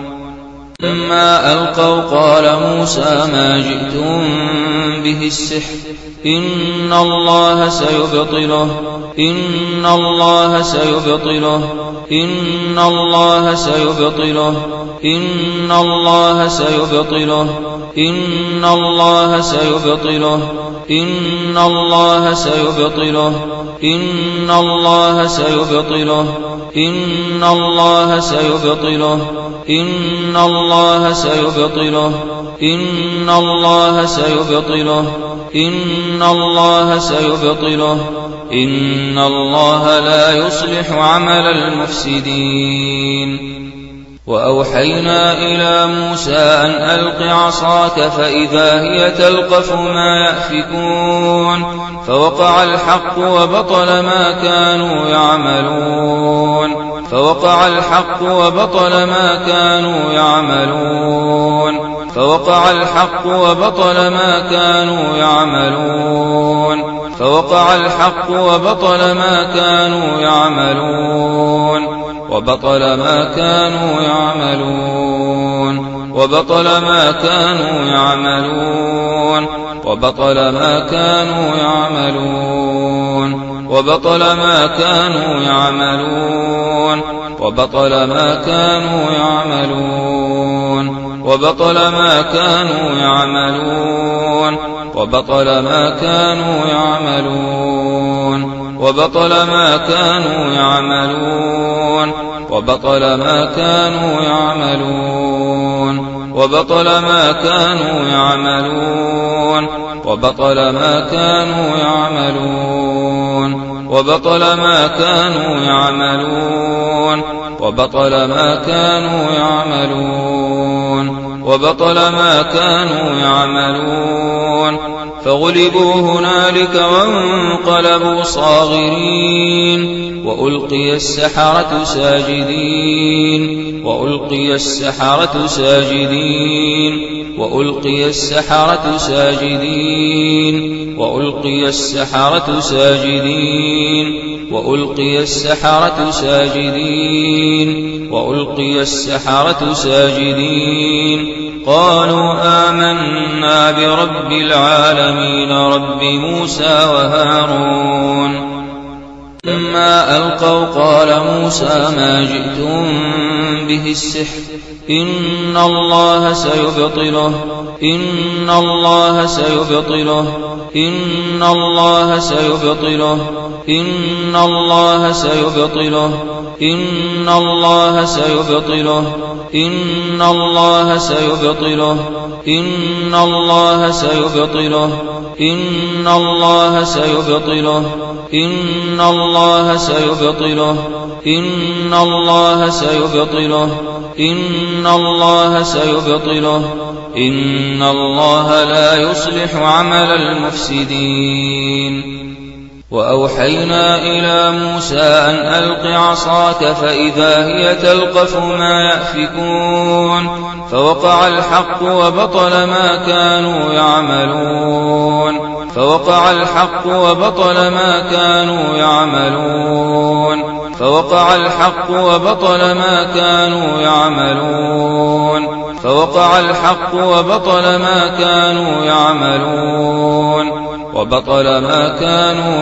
لما ألقوا قال موسى ما جئتم به السحر إن الله سيبطله إن الله سيبطله إن الله سيبطله إن الله سيبطله إن الله سيبطله إن الله سيبطله إن الله سيبطله إن الله سيبطله إن الله سيبطله إن الله سيبطله إن الله سيبطله إن الله لا يصلح عمل المفسدين وأوحينا إلى موسى أن ألق عصاك فإذا هي تلقف ما يأفكون فوقع الحق وبطل ما كانوا يعملون فوقع الحق وبطل ما كانوا يعملون فوقع الحق وبطل ما كانوا يعملون فوقع الحق وبطل ما كانوا يعملون وبطل ما كانوا يعملون وبطل ما كانوا يعملون وبطل ما كانوا يعملون وبطل ما كانوا يعملون وبطل ما كانوا يعملون وبطل ما كانوا يعملون وبطل ما كانوا يعملون وبطل ما كانوا يعملون وبطل ما كانوا يعملون وبطل ما كانوا يعملون وبطل ما كانوا يعملون وبطل ما كانوا يعملون وبطل ما كانوا يعملون وبطل ما كانوا يعملون فغلبوا هنالك وانقلبوا صاغرين وألقي السحرة ساجدين وألقي السحرة ساجدين وألقي السحرة ساجدين وألقي السحرة ساجدين وألقي السحرة ساجدين وألقي السحرة ساجدين قالوا آمنا برب العالمين رب موسى وهارون لما ألقوا قال موسى ما جئتم به السحر إن الله سيبطله إن الله سيبطله إن الله سيبطله إن الله سيبطله إن الله سيبطله إن الله سيبطله إن الله سيبطله إن الله سيبطله إن الله سيبطله إن الله سيبطله إن الله سيبطله إن الله لا يصلح عمل المفسدين وأوحينا إلى موسى أن ألق عصاك فإذا هي تلقف ما يأفكون فوقع الحق وبطل ما كانوا يعملون فوقع الحق وبطل ما كانوا يعملون فوقع الحق وبطل ما كانوا يعملون فوقع الحق وبطل ما كانوا يعملون وبطل ما كانوا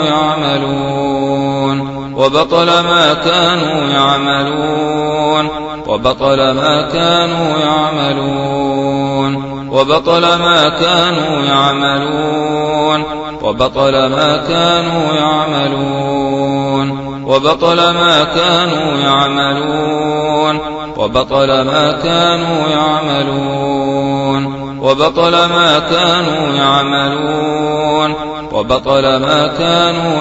يعملون وبطل ما كانوا يعملون وبطل ما كانوا يعملون وبطل ما كانوا يعملون وبطل ما كانوا يعملون وبطل ما كانوا يعملون وبطل ما كانوا يعملون وبطل ما كانوا يعملون وبطل ما كانوا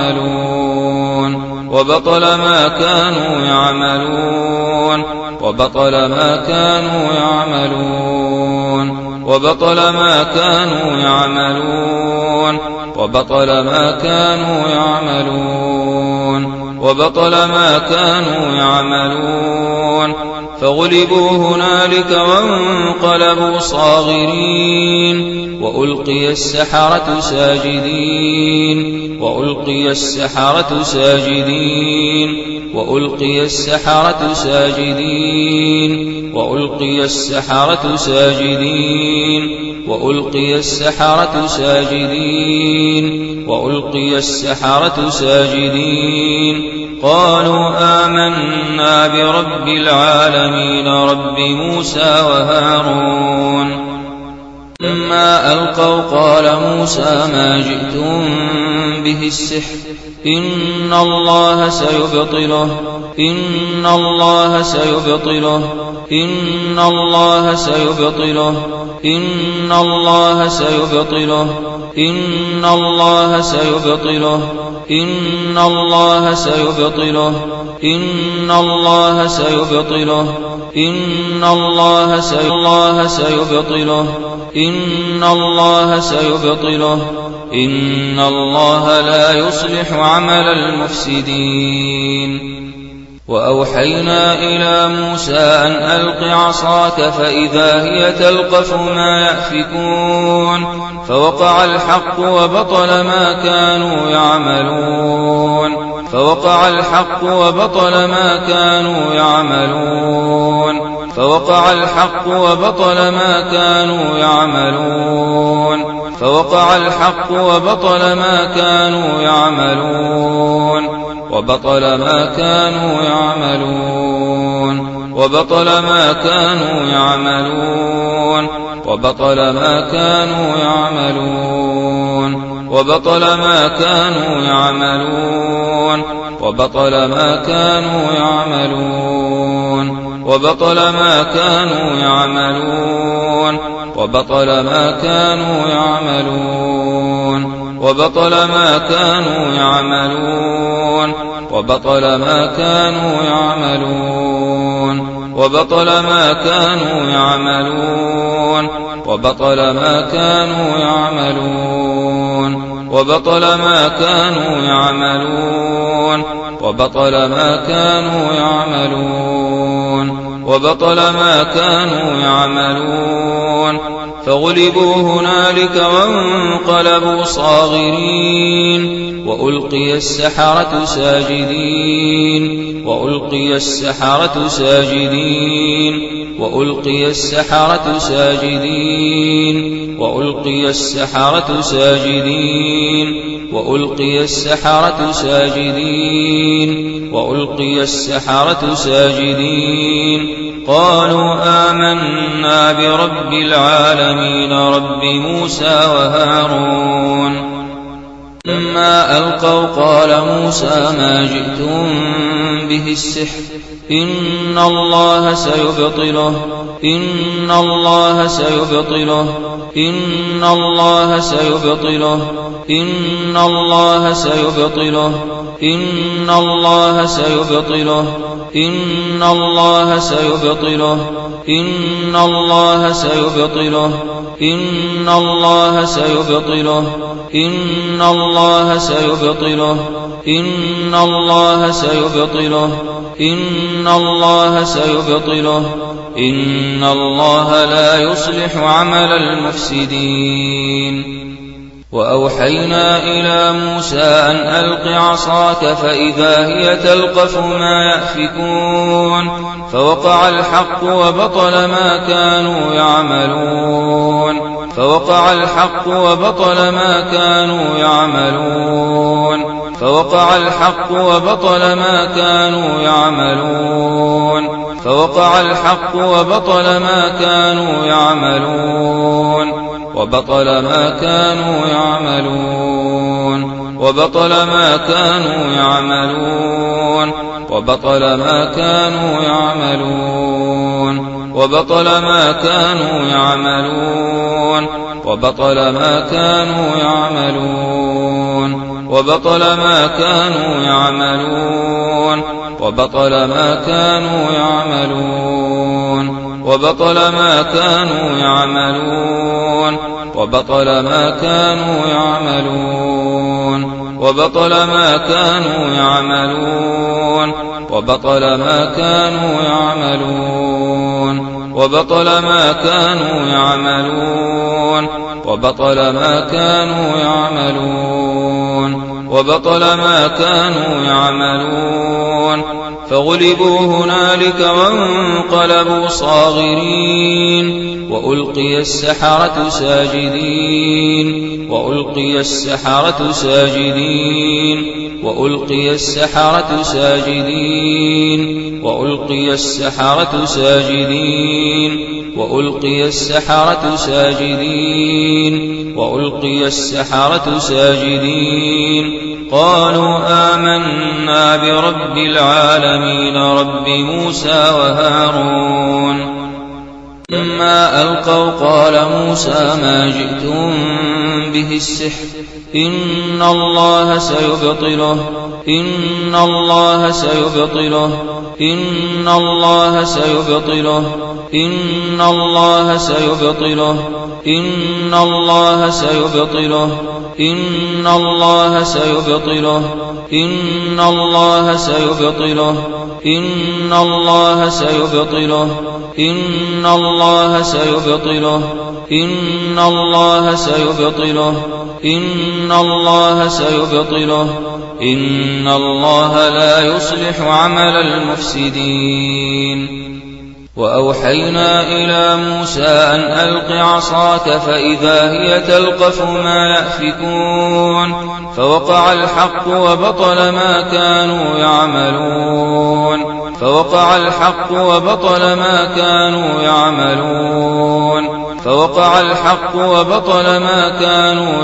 يعملون وبطل ما كانوا يعملون وبطل ما كانوا يعملون وبطل ما كانوا يعملون وبطل ما كانوا يعملون وبطل ما كانوا يعملون فغلبوا هنالك وانقلبوا صاغرين وألقي السحرة ساجدين وألقي السحرة ساجدين وألقي السحرة ساجدين وألقي السحرة ساجدين وألقي السحرة ساجدين وألقي السحرة ساجدين قالوا آمنا برب العالمين رب موسى وهارون لما ألقوا قال موسى ما جئتم به السحر إن الله سيبطله إن الله سيبطله إن الله سيبطله إن الله سيبطله إن الله سيبطله إن الله سيبطله إن الله سيبطله إن الله سيبطله إن الله سيبطله إن الله لا يصلح عمل المفسدين وأوحينا إلى موسى أن ألق عصاك فإذا هي تلقف ما يأفكون فوقع الحق وبطل ما كانوا يعملون فوقع الحق وبطل ما كانوا يعملون فوقع الحق وبطل ما كانوا يعملون فوقع الحق وبطل ما كانوا يعملون وبطل ما كانوا يعملون وبطل ما كانوا يعملون وبطل ما كانوا يعملون وبطل ما كانوا يعملون وبطل ما كانوا يعملون وبطل ما كانوا يعملون وبطل ما كانوا يعملون وبطل ما كانوا يعملون وبطل ما كانوا يعملون وبطل ما كانوا يعملون وبطل ما كانوا يعملون وبطل ما كانوا يعملون وبطل ما كانوا يعملون وبطل ما كانوا يعملون فغلبوا هنالك وانقلبوا صاغرين وألقي السحرة ساجدين وألقي السحرة ساجدين وألقي السحرة ساجدين وألقي السحرة ساجدين وألقي السحرة ساجدين وألقي السحرة ساجدين قالوا آمنا برب العالمين رب موسى وهارون لما ألقوا قال موسى ما جئتم به السحر إن الله سيبطله إن الله سيبطله إن الله سيبطله إن الله سيبطله إن الله سيبطله إن الله سيبطله إن الله سيبطله إن الله سيبطله إن الله سيبطله إن الله سيبطله إن الله سيبطله إن الله لا يصلح عمل المفسدين وأوحينا إلى موسى أن ألق عصاك فإذا هي تلقف ما يأفكون فوقع الحق وبطل ما كانوا يعملون فوقع الحق وبطل ما كانوا يعملون فوقع الحق وبطل ما كانوا يعملون فوقع الحق وبطل ما كانوا يعملون وبطل ما كانوا يعملون وبطل ما كانوا يعملون وبطل ما كانوا يعملون وبطل ما كانوا يعملون وبطل ما كانوا يعملون وبطل ما كانوا يعملون وبطل ما كانوا يعملون وبطل ما كانوا يعملون وبطل ما كانوا يعملون وبطل ما كانوا يعملون وبطل ما كانوا يعملون وبطل ما كانوا يعملون وبطل ما كانوا يعملون وبطل ما كانوا يعملون فغلبوا هنالك وانقلبوا صاغرين وألقي السحرة ساجدين وألقي السحرة ساجدين وألقي السحرة ساجدين وألقي السحرة ساجدين وألقي السحرة ساجدين وألقي السحرة ساجدين قالوا آمنا برب العالمين رب موسى وهارون لما ألقوا قال موسى ما جئتم به السحر إن الله سيبطله إن الله سيبطله إن الله سيبطله إن الله سيبطله إن الله سيبطله إن الله سيبطله إن الله سيبطله إن الله سيبطله إن الله سيبطله إن الله سيبطله إن الله سيبطله إن الله لا يصلح عمل المفسدين وأوحينا إلى موسى أن ألق عصاك فإذا هي تلقف ما يأفكون فوقع الحق وبطل ما كانوا يعملون فوقع الحق وبطل ما كانوا يعملون فوقع الحق وبطل ما كانوا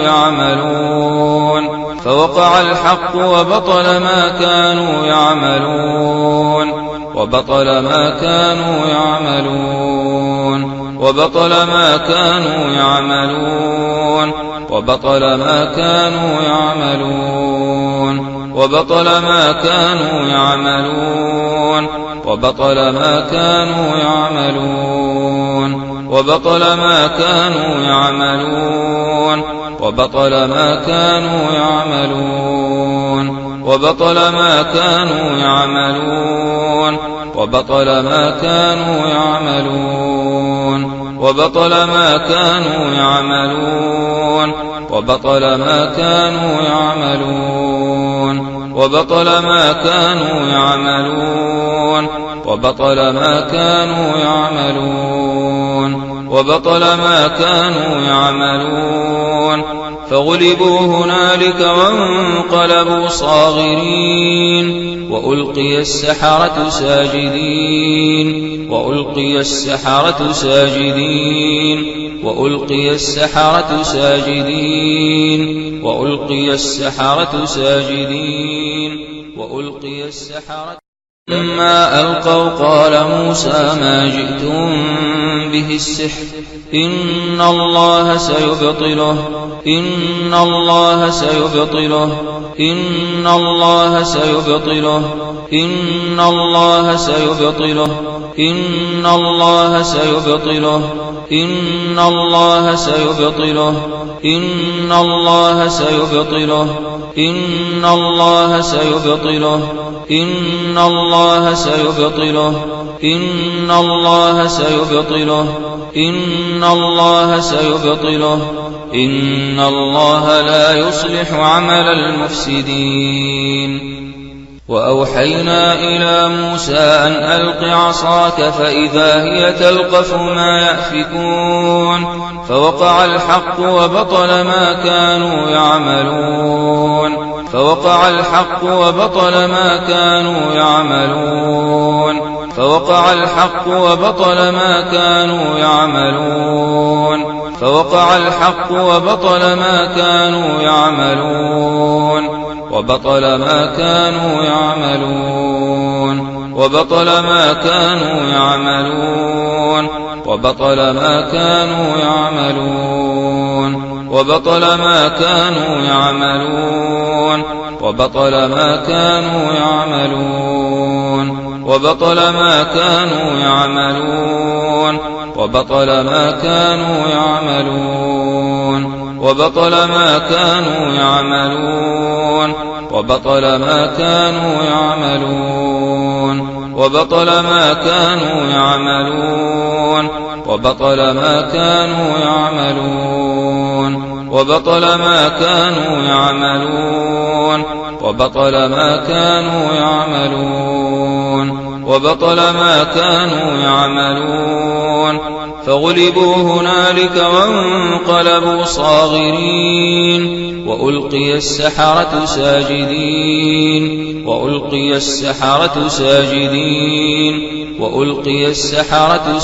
يعملون فوقع الحق وبطل ما كانوا يعملون وبطل ما كانوا يعملون وبطل ما كانوا يعملون وبطل ما كانوا يعملون وبطل ما كانوا يعملون وبطل ما كانوا يعملون وبطل ما كانوا يعملون وبطل ما كانوا يعملون وبطل ما كانوا يعملون وبطل ما كانوا يعملون وبطل ما كانوا يعملون وبطل ما كانوا يعملون وبطل ما كانوا يعملون وبطل ما كانوا يعملون وبطل ما كانوا يعملون فغلبوا هنالك وانقلبوا صاغرين وألقي السحرة ساجدين وألقي السحرة ساجدين وألقي السحرة ساجدين وألقي السحرة ساجدين وألقي السحرة لما ألقوا قال موسى ما جئتم به السحر إن الله سيبطله إن الله سيبطله إن الله سيبطله إن الله سيبطله إن الله سيبطله إن الله سيبطله إن الله سيبطله إن الله سيبطله إن الله سيبطله إن الله سيبطله إن الله سيبطله إن الله لا يصلح عمل المفسدين وأوحينا إلى موسى أن ألق عصاك فإذا هي تلقف ما يأفكون فوقع الحق وبطل ما كانوا يعملون فوقع الحق وبطل ما كانوا يعملون فوقع الحق وبطل ما كانوا يعملون فوقع الحق وبطل ما كانوا يعملون وبطل ما كانوا يعملون وبطل ما كانوا يعملون وبطل ما كانوا يعملون وبطل ما كانوا يعملون وبطل ما كانوا يعملون وبطل ما كانوا يعملون وبطل ما كانوا يعملون وبطل ما كانوا يعملون وبطل ما كانوا يعملون وبطل ما كانوا يعملون وبطل ما كانوا يعملون وبطل ما كانوا يعملون وبطل ما كانوا يعملون وبطل ما كانوا يعملون فغلبوا هنالك وانقلبوا صاغرين وألقي السحرة ساجدين وألقي السحرة ساجدين وألقي السحرة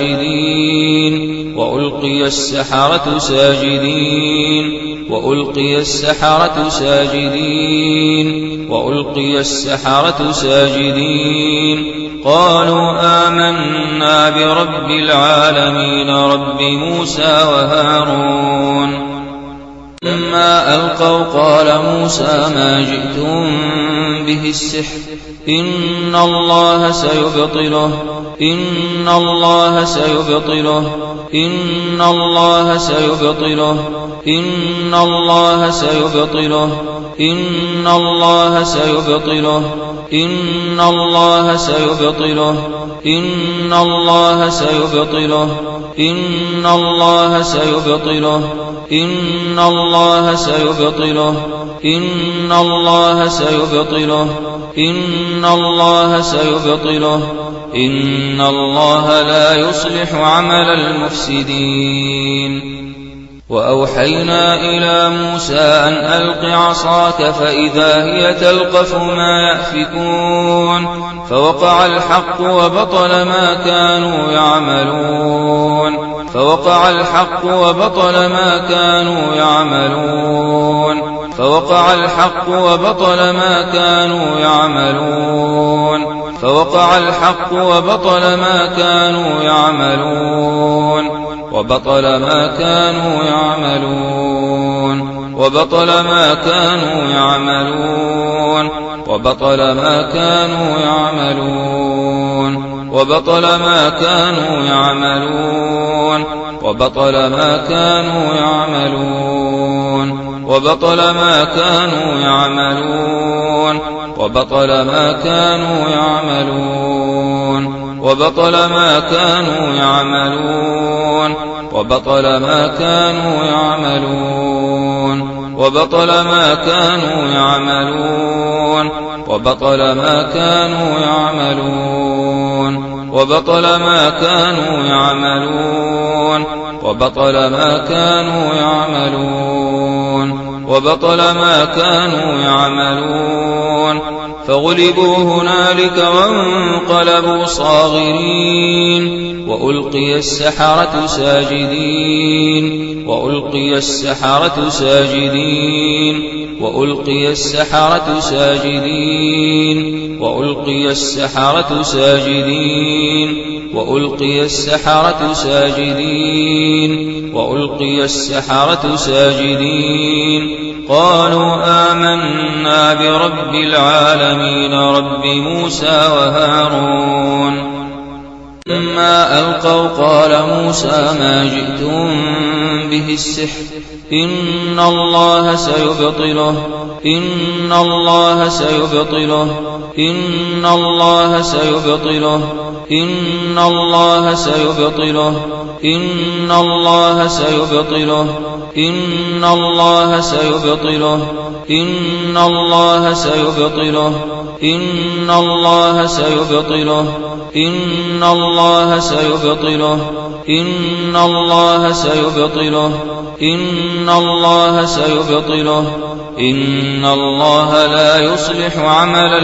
ساجدين وألقي السحرة ساجدين وألقي السحرة ساجدين وألقي السحرة ساجدين قالوا آمنا برب العالمين رب موسى وهارون لما ألقوا قال موسى ما جئتم به السحر إن الله سيبطله إن الله سيبطله إن الله سيبطله إن الله سيبطله إن الله سيبطله إن الله سيبطله إن الله سيبطله إن الله سيبطله إن الله سيبطله إن الله سيبطله إن إن الله سيبطله إن الله لا يصلح عمل المفسدين وأوحينا إلى موسى أن ألق عصاك فإذا هي تلقف ما يأفكون فوقع الحق وبطل ما كانوا يعملون فوقع الحق وبطل ما كانوا يعملون فوقع الحق وبطل ما كانوا يعملون فوقع الحق وبطل ما كانوا يعملون وبطل ما كانوا يعملون وبطل ما كانوا يعملون وبطل ما كانوا يعملون وبطل ما كانوا يعملون وبطل ما كانوا يعملون وبطل ما كانوا يعملون وبطل ما كانوا يعملون وبطل ما كانوا يعملون وبطل ما كانوا يعملون وبطل ما كانوا يعملون وبطل ما كانوا يعملون وبطل ما كانوا يعملون وبطل ما كانوا يعملون وبطل ما كانوا يعملون فغلبوا هنالك وانقلبوا صاغرين وألقي السحرة ساجدين وألقي السحرة ساجدين وألقي السحرة ساجدين وألقي السحرة ساجدين وألقي السحرة ساجدين وألقي السحرة ساجدين قالوا آمنا برب العالمين رب موسى وهارون لما ألقوا قال موسى ما جئتم به السحر إن الله سيبطله إن الله سيبطله إن الله سيبطله إن الله سيبطله إن الله سيبطله إن الله سيبطله إن الله سيبطله إن الله سيبطله إن الله سيبطله إن الله سيبطله إن الله سيبطله إن الله لا يصلح عمل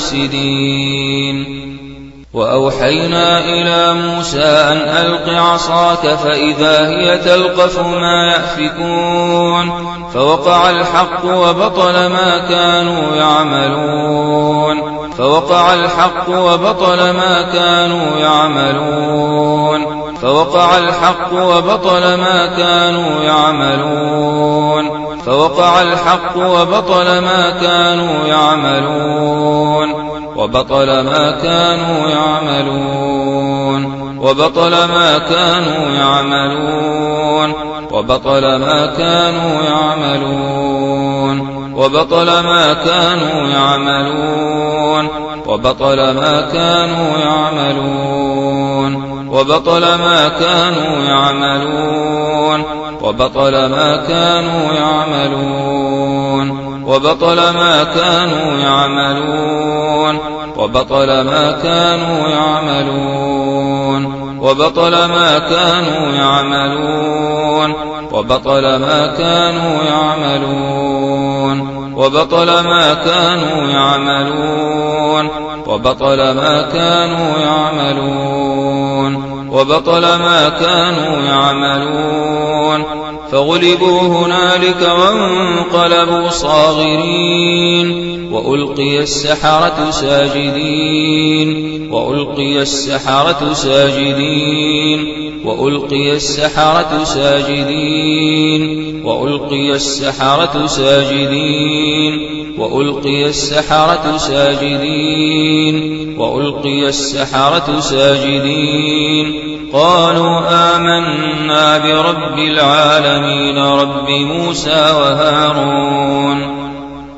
المفسدين وأوحينا إلى موسى أن ألق عصاك فإذا هي تلقف ما يأفكون فوقع الحق وبطل ما كانوا يعملون فوقع الحق وبطل ما كانوا يعملون فوقع الحق وبطل ما كانوا يعملون فوقع الحق وبطل ما كانوا يعملون وبطل ما كانوا يعملون وبطل ما كانوا يعملون وبطل ما كانوا يعملون وبطل ما كانوا يعملون وبطل ما كانوا يعملون وبطل ما كانوا يعملون وبطل ما كانوا يعملون وبطل ما كانوا يعملون وبطل ما كانوا يعملون وبطل ما كانوا يعملون وبطل ما كانوا يعملون وبطل ما كانوا يعملون وبطل ما كانوا يعملون وبطل ما كانوا يعملون فغلبوا هنالك وانقلبوا صاغرين وألقي السحرة ساجدين وألقي السحرة ساجدين وألقي السحرة ساجدين وألقي السحرة ساجدين وألقي السحرة ساجدين وألقي السحرة ساجدين قالوا آمنا برب العالمين رب موسى وهارون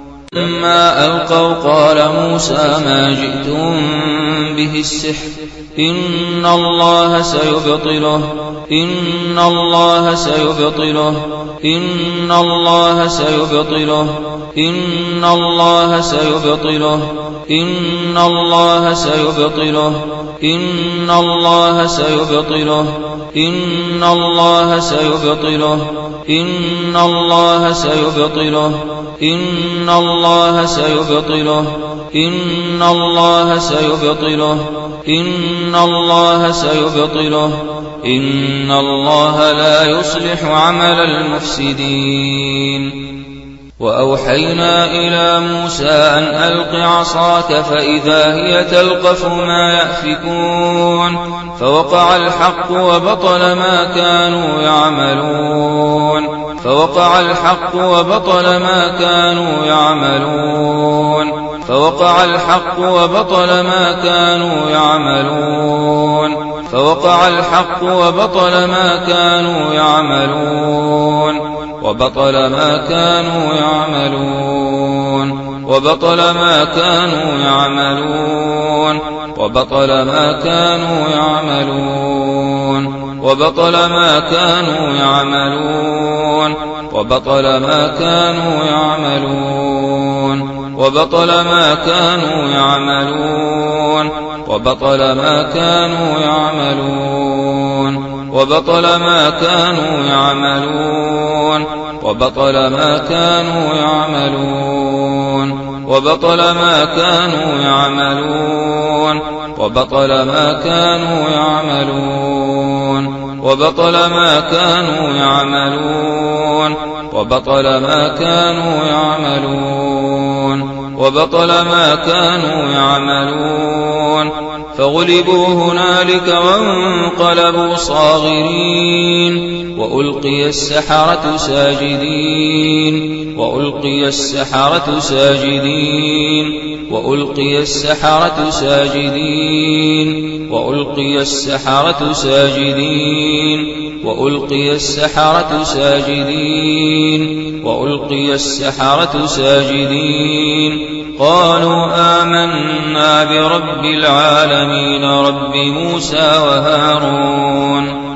لما ألقوا قال موسى ما جئتم به السحر إن الله سيبطله إن الله سيبطله إن الله سيبطله إن الله سيبطله إن الله سيبطله إن الله سيبطله إن الله سيبطله إن الله سيبطله إن الله سيبطله إن الله سيبطله إن الله سيبطله إن الله لا يصلح عمل المفسدين وأوحينا إلى موسى أن ألق عصاك فإذا هي تلقف ما يأفكون فوقع الحق وبطل ما كانوا يعملون فوقع الحق وبطل ما كانوا يعملون فوقع الحق وبطل ما كانوا يعملون فوقع الحق وبطل ما كانوا يعملون وبطل ما كانوا يعملون وبطل ما كانوا يعملون وبطل ما كانوا يعملون وبطل ما كانوا يعملون وبطل ما كانوا يعملون وبطل ما كانوا يعملون وبطل ما كانوا يعملون وبطل ما كانوا يعملون وبطل ما كانوا يعملون وبطل ما كانوا يعملون وبطل ما كانوا يعملون وبطل ما كانوا يعملون وبطل ما كانوا يعملون وبطل ما كانوا يعملون فغلبوا هنالك وانقلبوا صاغرين وألقي السحرة ساجدين وألقي السحرة ساجدين وألقي السحرة ساجدين وألقي السحرة ساجدين وألقي السحرة ساجدين وألقي السحرة ساجدين قالوا آمنا برب العالمين رب موسى وهارون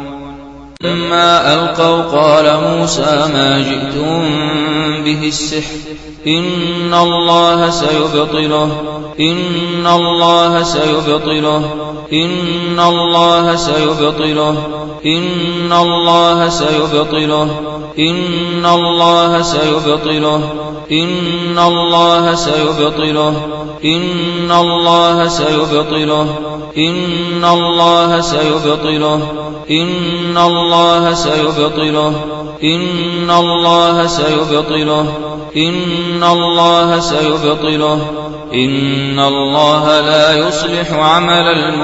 لما ألقوا قال موسى ما جئتم به السحر إن الله سيبطله إن الله سيبطله إن الله سيبطله إن الله سيبطله إن الله سيبطله إن الله سيبطله إن الله سيبطله إن الله سيبطله إن الله سيبطله إن الله سيبطله إن الله سيبطله إن الله لا يصلح عمل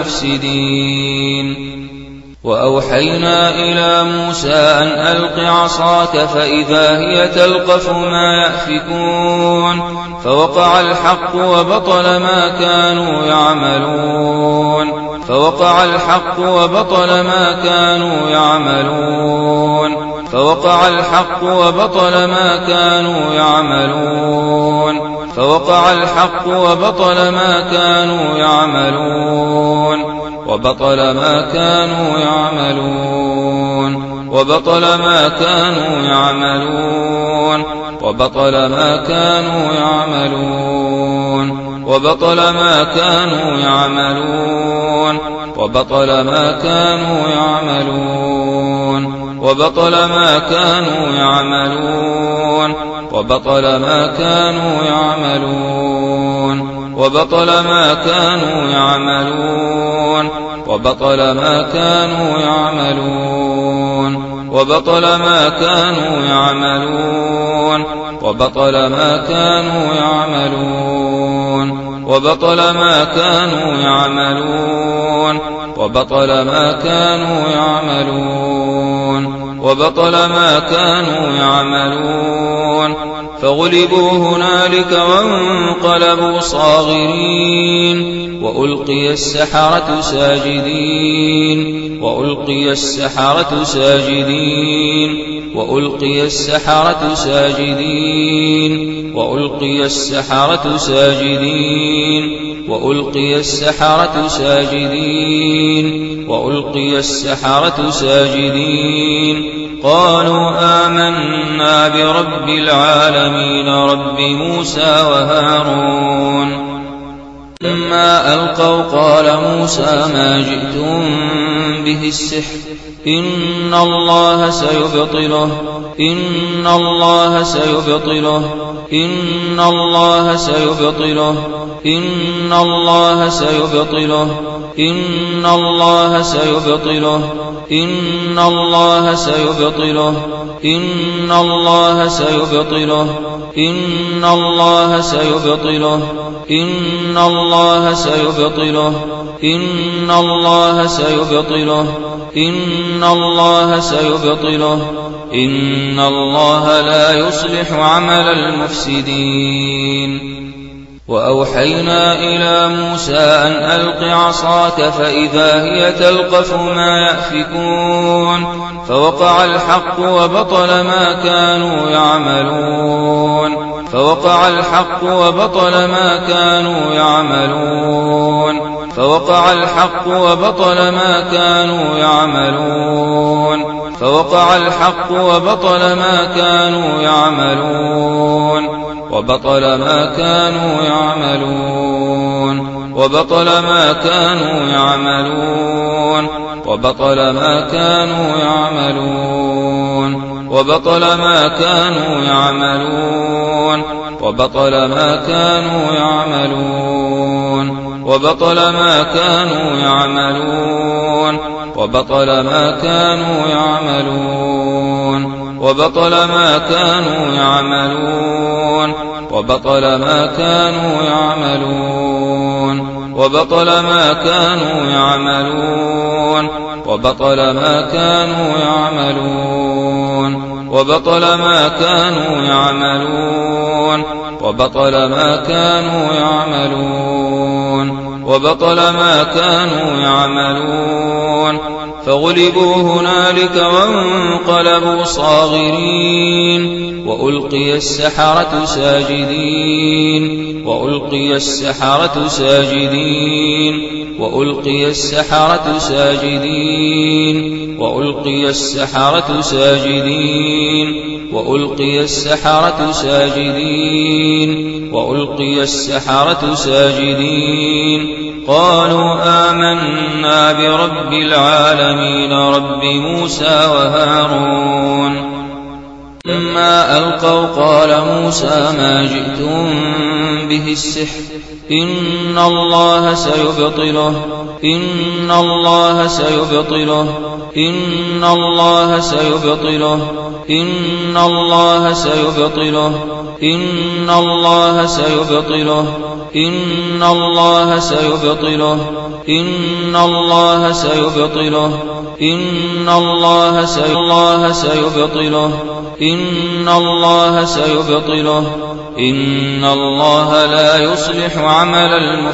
المفسدين وأوحينا إلى موسى أن ألق عصاك فإذا هي تلقف ما يأفكون فوقع الحق وبطل ما كانوا يعملون فوقع الحق وبطل ما كانوا يعملون فوقع الحق وبطل ما كانوا يعملون فوقع الحق وبطل ما كانوا يعملون وبطل ما كانوا يعملون وبطل ما كانوا يعملون وبطل ما كانوا يعملون وبطل ما كانوا يعملون وبطل ما كانوا يعملون وبطل ما كانوا يعملون وبطل ما كانوا يعملون وبطل ما كانوا يعملون وبطل ما كانوا يعملون وبطل ما كانوا يعملون وبطل ما كانوا يعملون وبطل ما كانوا يعملون وبطل ما كانوا يعملون وبطل ما كانوا يعملون فغلبوا هنالك وانقلبوا صاغرين وألقي السحرة ساجدين وألقي السحرة ساجدين وألقي السحرة ساجدين وألقي السحرة ساجدين وألقي السحرة ساجدين وألقي السحرة ساجدين قالوا آمنا برب العالمين رب موسى وهارون. لما ألقوا قال موسى ما جئتم به السحر إن الله سيبطله إن الله سيبطله إن الله سيبطله إن الله سيبطله إن الله سيبطله إن الله سيبطله إن الله سيبطله إن الله سيبطله إن الله سيبطله إن الله سيبطله إن الله سيبطله إن الله لا يصلح عمل المفسدين. وأوحينا إلى موسى أن ألق عصاك فإذا هي تلقف ما يأفكون فوقع الحق وبطل ما كانوا يعملون فوقع الحق وبطل ما كانوا يعملون فوقع الحق وبطل ما كانوا يعملون فوقع الحق وبطل ما كانوا يعملون وبطل ما كانوا يعملون وبطل ما كانوا يعملون وبطل ما كانوا يعملون وبطل ما كانوا يعملون وبطل ما كانوا يعملون وبطل ما كانوا يعملون وبطل ما كانوا يعملون وبطل ما كانوا يعملون وبطل ما كانوا يعملون وبطل ما كانوا يعملون وبطل ما كانوا يعملون وبطل ما كانوا يعملون وبطل ما كانوا يعملون وبطل ما كانوا يعملون فغلبوا هنالك وانقلبوا صاغرين وألقي السحرة ساجدين وألقي السحرة ساجدين وألقي السحرة ساجدين وألقي السحرة ساجدين وألقي السحرة ساجدين وألقي السحرة ساجدين قالوا آمنا برب العالمين رب موسى وهارون. لما ألقوا قال موسى ما جئتم به السحر إن الله سيبطله إن الله سيبطله إن الله سيبطله إن الله سيبطله إن الله سيبطله إن الله سيبطله إن الله سيبطله إن الله سيبطله إن الله سيبطله إن الله لا يصلح عمل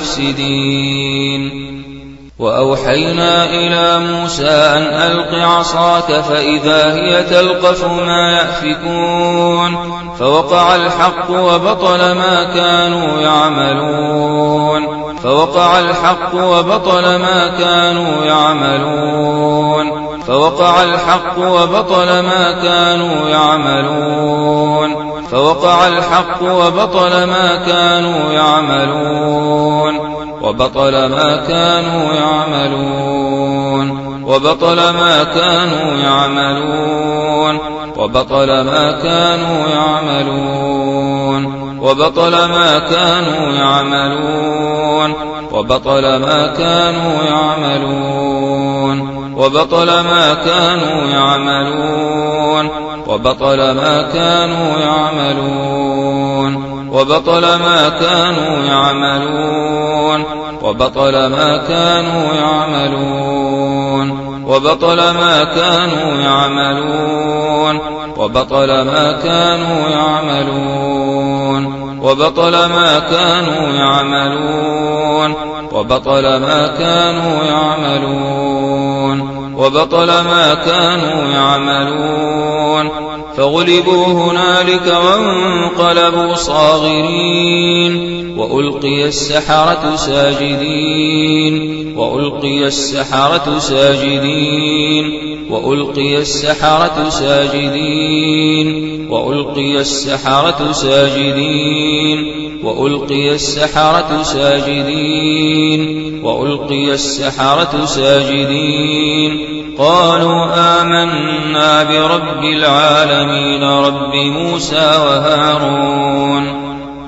المفسدين. وأوحينا إلى موسى أن ألق عصاك فإذا هي تلقف ما يأفكون فوقع الحق وبطل ما كانوا يعملون فوقع الحق وبطل ما كانوا يعملون فوقع الحق وبطل ما كانوا يعملون فوقع الحق وبطل ما كانوا يعملون وبطل ما كانوا يعملون وبطل ما كانوا يعملون وبطل ما كانوا يعملون وبطل ما كانوا يعملون وبطل ما كانوا يعملون وبطل ما كانوا يعملون وبطل ما كانوا يعملون وبطل ما كانوا يعملون وبطل ما كانوا يعملون وبطل ما كانوا يعملون وبطل ما كانوا يعملون وبطل ما كانوا يعملون وبطل ما كانوا يعملون وبطل ما كانوا يعملون فغلبوا هنالك وانقلبوا صاغرين وألقي السحرة ساجدين وألقي السحرة ساجدين وألقي السحرة ساجدين وألقي السحرة ساجدين وألقي السحرة ساجدين وألقي السحرة ساجدين قالوا آمنا برب العالمين رب موسى وهارون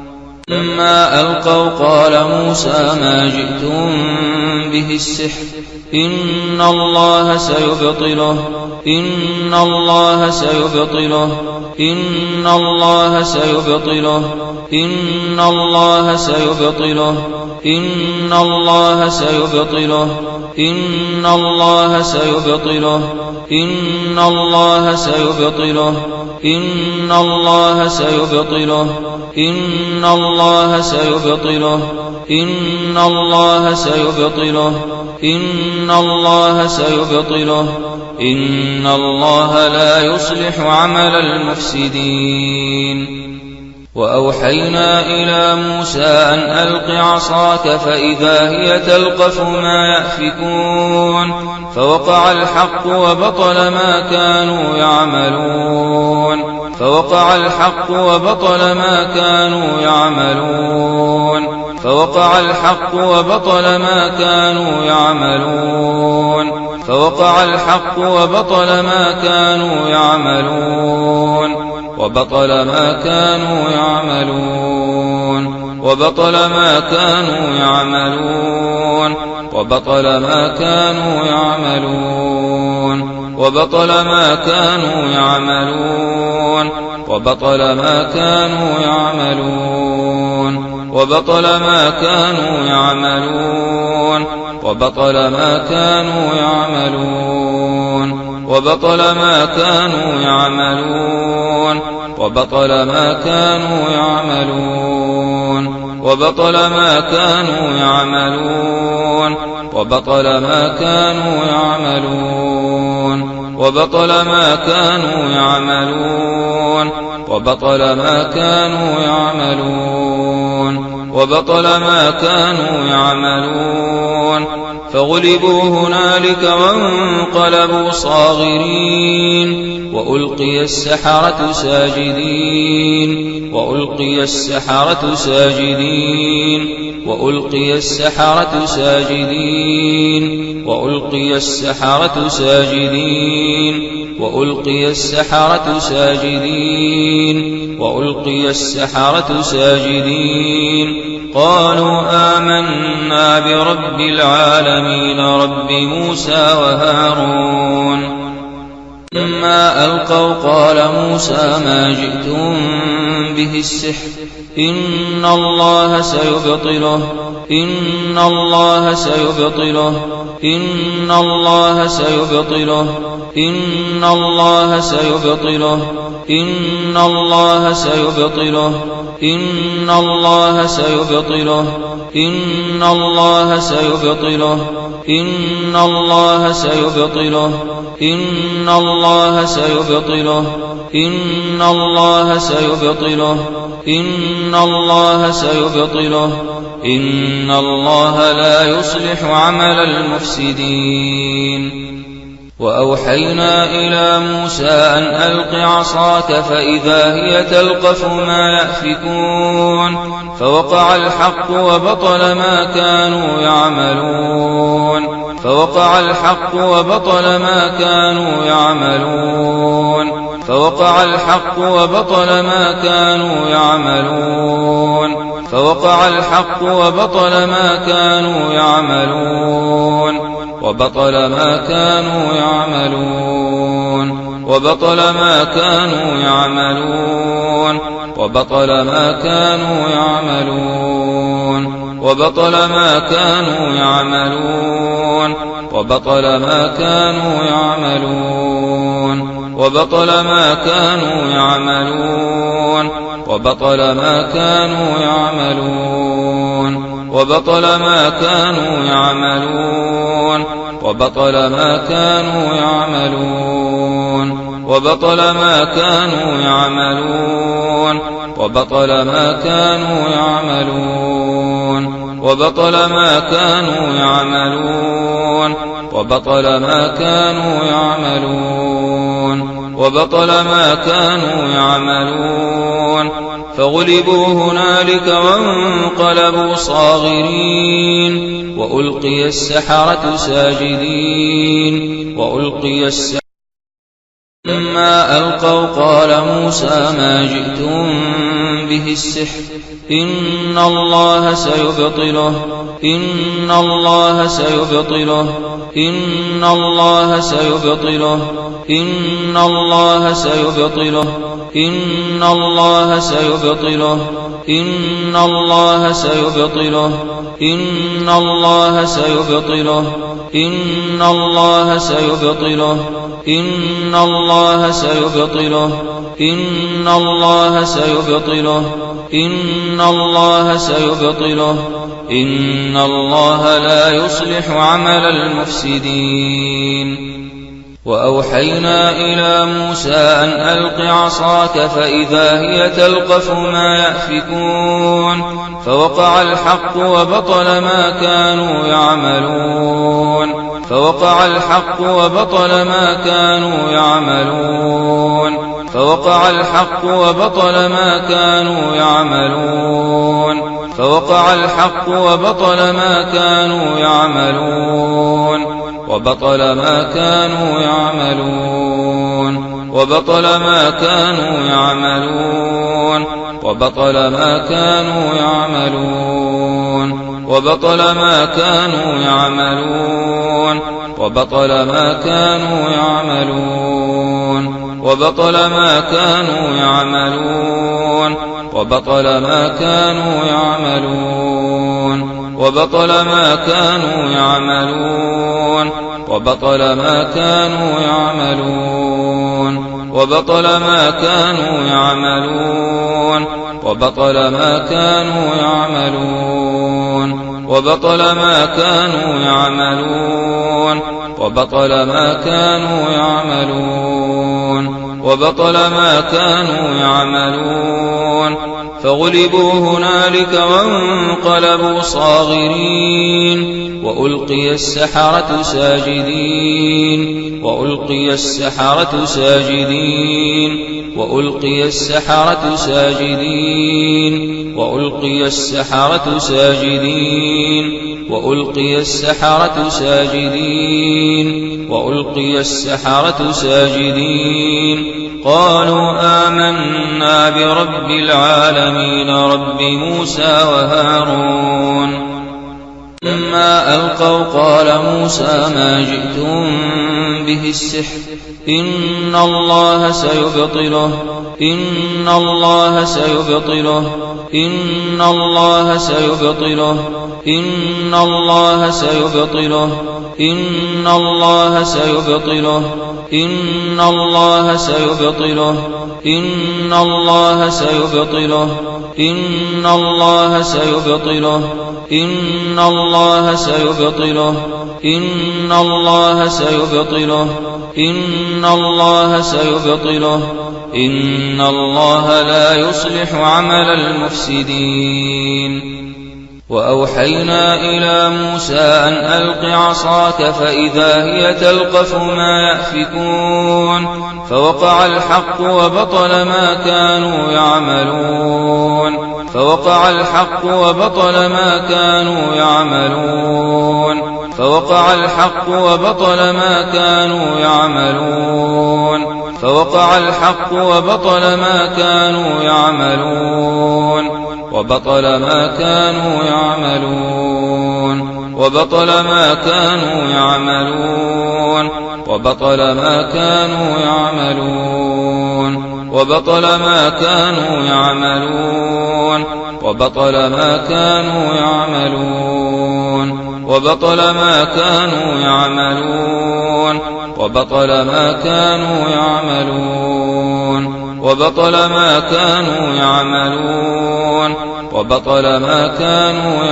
لما ألقوا قال موسى ما جئتم به السحر إن الله سيبطله إن الله سيبطله إن الله سيبطله إن الله سيبطله إن الله سيبطله إن الله سيبطله إن الله سيبطله إن الله سيبطله إن الله سيبطله إن الله سيبطله إن الله سيبطله إن الله لا يصلح عمل المفسدين وأوحينا إلى موسى أن ألق عصاك فإذا هي تلقف ما يأفكون فوقع الحق وبطل ما كانوا يعملون فوقع الحق وبطل ما كانوا يعملون فوقع الحق وبطل ما كانوا يعملون فوقع الحق وبطل ما كانوا يعملون وبطل ما كانوا يعملون وبطل ما كانوا يعملون وبطل ما كانوا يعملون وبطل ما كانوا يعملون وبطل ما كانوا يعملون وبطل ما كانوا يعملون وبطل ما كانوا يعملون وبطل ما كانوا يعملون وبطل ما كانوا يعملون وبطل ما كانوا يعملون وبطل ما كانوا يعملون وبطل ما كانوا يعملون وبطل ما كانوا يعملون وبطل ما كانوا يعملون فغلبوا هنالك وانقلبوا صاغرين وألقي السحرة ساجدين وألقي السحرة ساجدين وألقي السحرة ساجدين وألقي السحرة ساجدين وألقي السحرة ساجدين وألقي السحرة ساجدين قالوا آمنا برب العالمين رب موسى وهارون لما ألقوا قال موسى ما جئتم به السحر إن الله سيبطله إن الله سيبطله إن الله سيبطله إن الله سيبطله إن الله سيبطله إن الله سيبطله إن الله سيبطله إن الله سيبطله إن الله سيبطله إن الله سيبطله إن الله سيبطله إن الله لا يصلح عمل المفسدين وأوحينا إلى موسى أن ألق عصاك فإذا هي تلقف ما يأفكون فوقع الحق وبطل ما كانوا يعملون فوقع الحق وبطل ما كانوا يعملون فوقع الحق وبطل ما كانوا يعملون فوقع الحق وبطل ما كانوا يعملون وبطل ما كانوا يعملون وبطل ما كانوا يعملون وبطل ما كانوا يعملون وبطل ما كانوا يعملون وبطل ما كانوا يعملون وبطل ما كانوا يعملون وبطل ما كانوا يعملون وبطل ما كانوا يعملون وبطل ما كانوا يعملون وبطل ما كانوا يعملون وبطل ما كانوا يعملون وبطل ما كانوا يعملون وبطل ما كانوا يعملون وبطل ما كانوا يعملون فغلبوا هنالك وانقلبوا صاغرين وألقي السحرة ساجدين وألقي السحرة لما ألقوا قال موسى ما جئتم به السحر إن الله سيبطله إن الله سيبطله إن الله سيبطله إن الله سيبطله إن الله سيبطله إن الله سيبطله إن الله سيبطله إن الله سيبطله إن الله سيبطله إن الله سيبطله إن الله سيبطله إن الله لا يصلح عمل المفسدين وأوحينا إلى موسى أن ألق عصاك فإذا هي تلقف ما يأفكون فوقع الحق وبطل ما كانوا يعملون فوقع الحق وبطل ما كانوا يعملون فوقع الحق وبطل ما كانوا يعملون فوقع الحق وبطل ما كانوا يعملون وبطل ما كانوا يعملون وبطل ما كانوا يعملون وبطل ما كانوا يعملون وبطل ما كانوا يعملون وبطل ما كانوا يعملون وبطل ما كانوا يعملون وبطل ما كانوا يعملون وبطل ما كانوا يعملون وبطل ما كانوا يعملون وبطل ما كانوا يعملون وبطل ما كانوا يعملون وبطل ما كانوا يعملون وبطل ما كانوا يعملون وبطل ما كانوا يعملون فغلبوا هنالك وانقلبوا صاغرين وألقي السحرة ساجدين وألقي السحرة ساجدين وألقي السحرة ساجدين وألقي السحرة ساجدين وألقي السحرة ساجدين وألقي السحرة ساجدين قالوا آمنا برب العالمين رب موسى وهارون لما ألقوا قال موسى ما جئتم به السحر إن الله سيبطله إن الله سيبطله إن الله سيبطله إن الله سيبطله إن الله سيبطله إن الله سيبطله إن الله سيبطله إن الله سيبطله إن الله سيبطله إن الله سيبطله إن الله سيبطله إن الله لا يصلح عمل المفسدين وأوحينا إلى موسى أن ألق عصاك فإذا هي تلقف ما يأفكون فوقع الحق وبطل ما كانوا يعملون فوقع الحق وبطل ما كانوا يعملون فوقع الحق وبطل ما كانوا يعملون فوقع الحق وبطل ما كانوا يعملون وبطل ما كانوا يعملون وبطل ما كانوا يعملون وبطل ما كانوا يعملون وبطل ما كانوا يعملون وبطل ما كانوا يعملون وبطل ما كانوا يعملون وبطل ما كانوا يعملون وبطل ما كانوا يعملون وبطل ما كانوا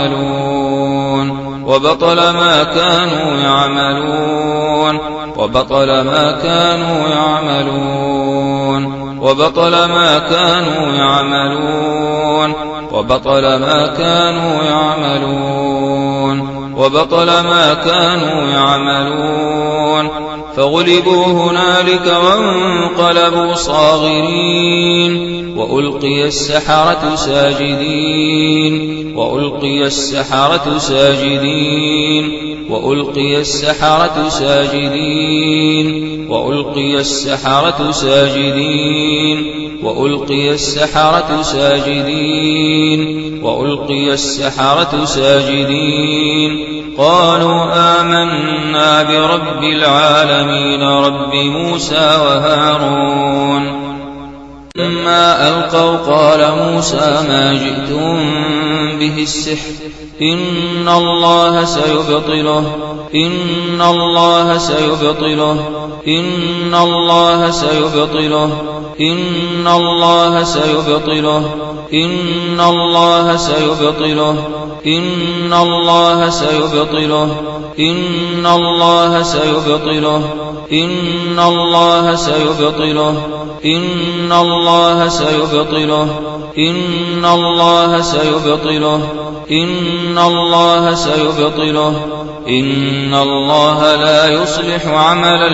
يعملون وبطل ما كانوا يعملون وبطل ما كانوا يعملون وبطل ما كانوا يعملون وبطل ما كانوا يعملون وبطل ما كانوا يعملون فغلبوا هنالك وانقلبوا صاغرين وألقي السحرة ساجدين وألقي السحرة ساجدين وألقي السحرة ساجدين وألقي السحرة ساجدين وألقي السحرة ساجدين وألقي السحرة ساجدين قالوا آمنا برب العالمين رب موسى وهارون لما ألقوا قال موسى ما جئتم به السحر إن الله سيبطله إن الله سيبطله إن الله سيبطله إن الله سيبطله إن الله سيبطله إن الله سيبطله إن الله سيبطله إن الله سيبطله إن الله سيبطله إن الله سيبطله إن الله سيبطله إن الله لا يصلح عمل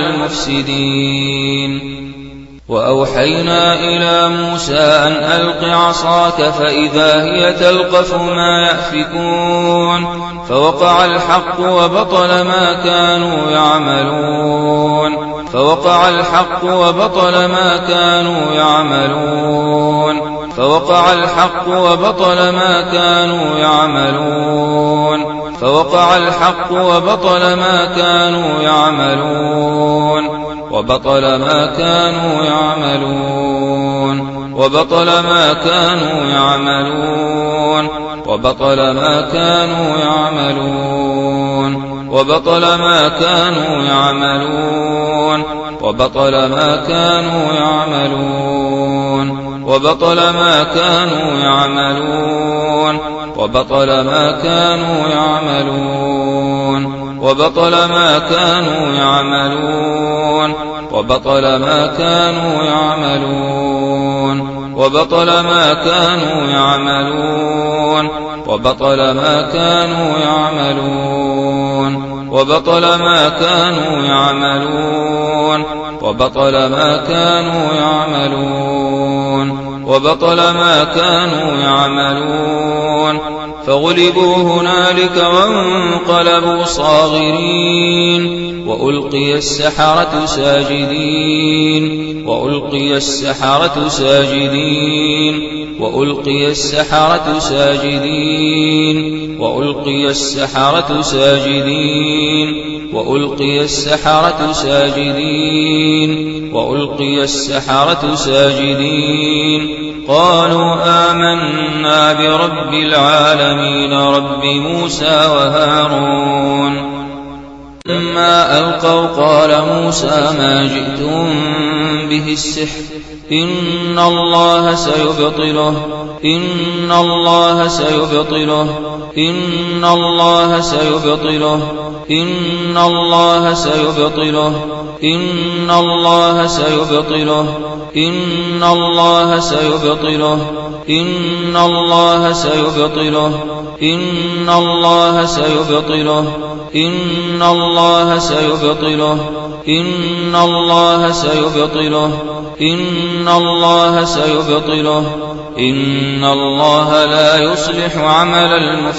المفسدين وأوحينا إلى موسى أن ألق عصاك فإذا هي تلقف ما يأفكون فوقع الحق وبطل ما كانوا يعملون فوقع الحق وبطل ما كانوا يعملون فوقع الحق وبطل ما كانوا يعملون فوقع الحق وبطل ما كانوا يعملون وبطل ما كانوا يعملون وبطل ما كانوا يعملون وبطل ما كانوا يعملون وبطل ما كانوا يعملون وبطل ما كانوا يعملون وبطل ما كانوا يعملون وبطل ما كانوا يعملون وبطل ما كانوا يعملون وبطل ما كانوا يعملون وبطل ما كانوا يعملون وبطل ما كانوا يعملون وبطل ما كانوا يعملون وبطل ما كانوا يعملون وبطل ما كانوا يعملون فغلبوا هنالك وانقلبوا صاغرين وألقي السحرة ساجدين وألقي السحرة ساجدين وألقي السحرة ساجدين وألقي السحرة ساجدين وألقي السحرة ساجدين وألقي السحرة ساجدين قالوا آمنا برب العالمين رب موسى وهارون لما ألقوا قال موسى ما جئتم به السحر إن الله سيبطله إن الله سيبطله إن الله سيبطله إن الله سيبطله إن الله سيبطله إن الله سيبطله إن الله سيبطله إن الله سيبطله إن الله سيبطله إن الله سيبطله إن الله سيبطله إن الله لا يصلح عمل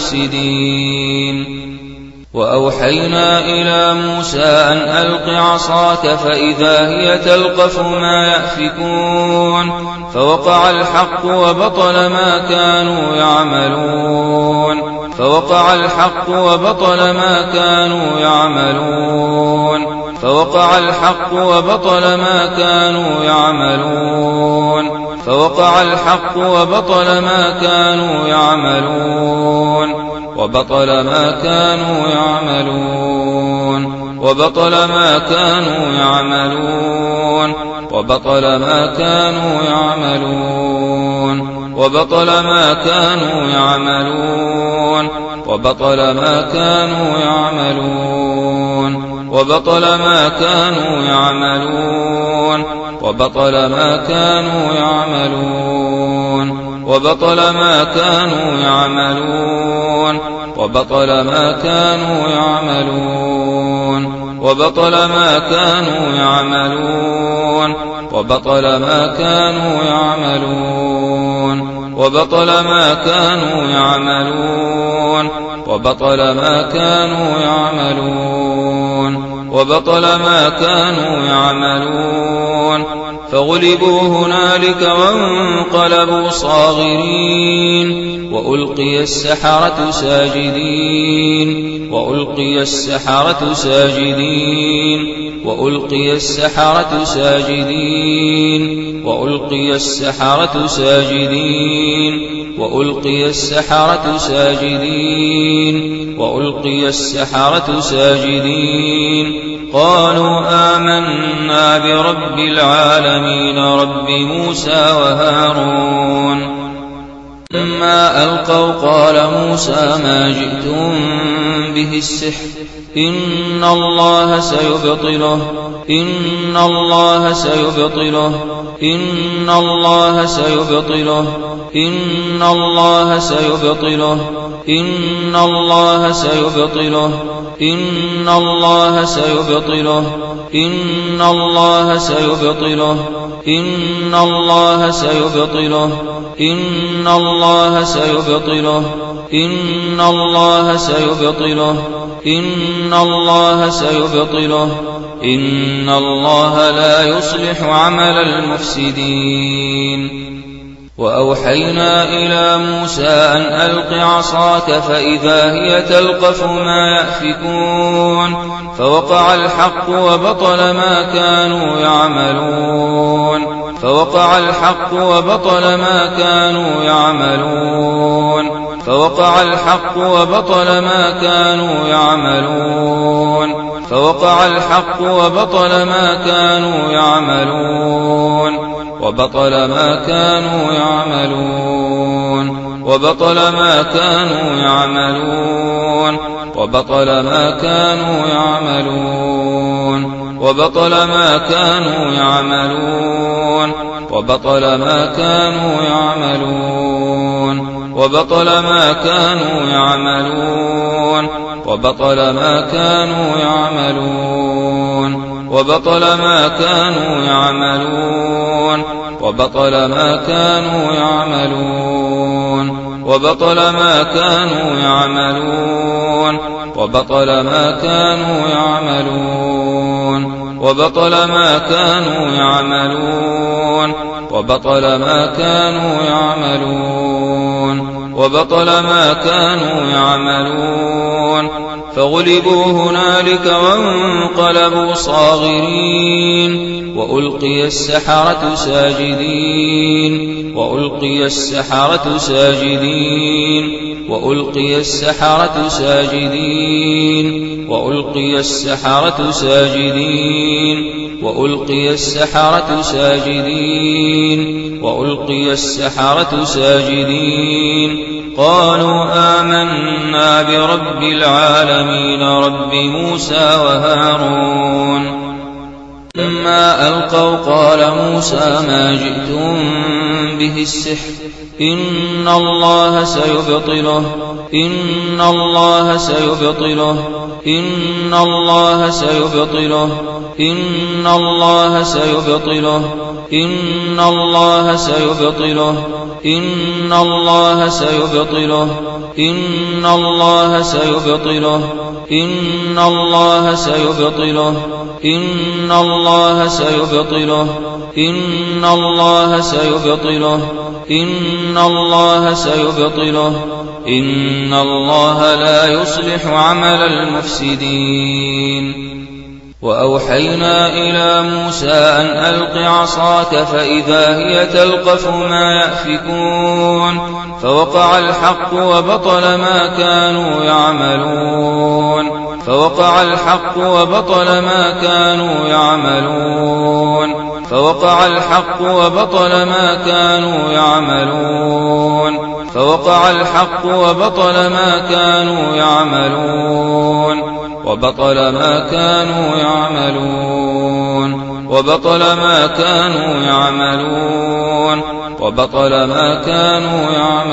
المفسدين وأوحينا إلى موسى أن ألق عصاك فإذا هي تلقف ما يأفكون فوقع الحق وبطل ما كانوا يعملون فوقع الحق وبطل ما كانوا يعملون فوقع الحق وبطل ما كانوا يعملون فوقع الحق وبطل ما كانوا يعملون وبطل ما كانوا يعملون وبطل ما كانوا يعملون وبطل ما كانوا يعملون وبطل ما كانوا يعملون وبطل ما كانوا يعملون وبطل ما كانوا يعملون وبطل ما كانوا يعملون وبطل ما كانوا يعملون وبطل ما كانوا يعملون وبطل ما كانوا يعملون وبطل ما كانوا يعملون وبطل ما كانوا يعملون وبطل ما كانوا يعملون وبطل ما كانوا يعملون فغلبوا هنالك وانقلبوا صاغرين وألقي السحرة ساجدين وألقي السحرة ساجدين وألقي السحرة ساجدين وألقي السحرة ساجدين وألقي السحرة ساجدين وألقي السحرة ساجدين قالوا آمنا برب العالمين رب موسى وهارون لما ألقوا قال موسى ما جئتم به السحر إن الله سيبطله إن الله سيبطله إن الله سيبطله إن الله سيبطله إن الله سيبطله إن الله سيبطله إن الله سيبطله إن الله سيبطله إن الله سيبطله إن الله سيبطله إن الله سيبطله إن الله لا يصلح عمل المفسدين وأوحينا إلى موسى أن ألق عصاك فإذا هي تلقف ما يأفكون فوقع الحق وبطل ما كانوا يعملون فوقع الحق وبطل ما كانوا يعملون فوقع الحق وبطل ما كانوا يعملون فوقع الحق وبطل ما كانوا يعملون وبطل ما كانوا يعملون وبطل ما كانوا يعملون وبطل ما كانوا يعملون وبطل ما كانوا يعملون وبطل ما كانوا يعملون وبطل ما كانوا يعملون وبطل ما كانوا يعملون وبطل ما كانوا يعملون وبطل ما كانوا يعملون وبطل ما كانوا يعملون وبطل ما كانوا يعملون وبطل ما كانوا يعملون وبطل ما كانوا يعملون وبطل ما كانوا يعملون فغلبوا هنالك وانقلبوا صاغرين وألقي السحرة ساجدين وألقي السحرة ساجدين وألقي السحرة ساجدين وألقي السحرة ساجدين وألقي السحرة ساجدين وألقي السحرة ساجدين قالوا آمنا برب العالمين رب موسى وهارون لما ألقوا قال موسى ما جئتم به السحر إن الله سيبطله إن الله سيبطله إن الله سيبطله إن الله سيبطله إن الله سيبطله إن الله سيبطله إن الله سيبطله إن الله سيبطله إن الله سيبطله إن الله سيبطله إن الله سيبطله إن الله لا يصلح عمل المفسدين وأوحينا إلى موسى أن ألق عصاك فإذا هي تلقف ما يأفكون فوقع الحق وبطل ما كانوا يعملون فوقع الحق وبطل ما كانوا يعملون فوقع الحق وبطل ما كانوا يعملون فوقع الحق وبطل ما كانوا يعملون وبطل ما كانوا يعملون وبطل ما كانوا يعملون وبطل ما كانوا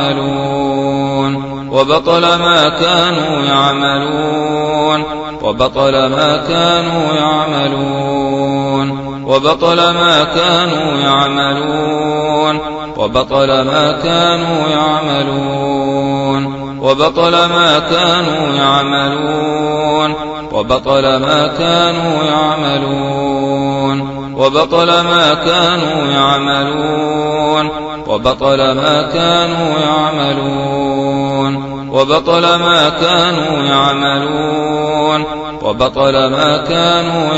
يعملون وبطل ما كانوا يعملون وبطل ما كانوا يعملون وبطل ما كانوا يعملون وبطل ما كانوا يعملون وبطل ما كانوا يعملون وبطل ما كانوا يعملون وبطل ما كانوا يعملون وبطل ما كانوا يعملون وبطل ما كانوا يعملون وبطل ما كانوا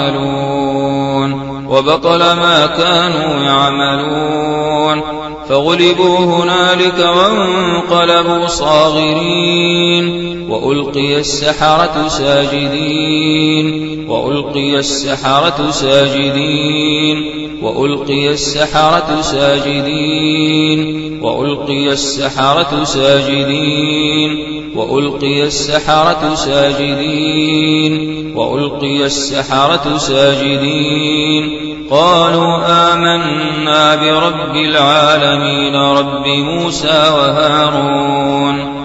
يعملون وبطل ما كانوا يعملون فغلبوا هنالك وانقلبوا صاغرين وألقي السحرة ساجدين وألقي السحرة ساجدين وألقي السحرة ساجدين وألقي السحرة ساجدين وألقي السحرة ساجدين وألقي السحرة ساجدين قالوا آمنا برب العالمين رب موسى وهارون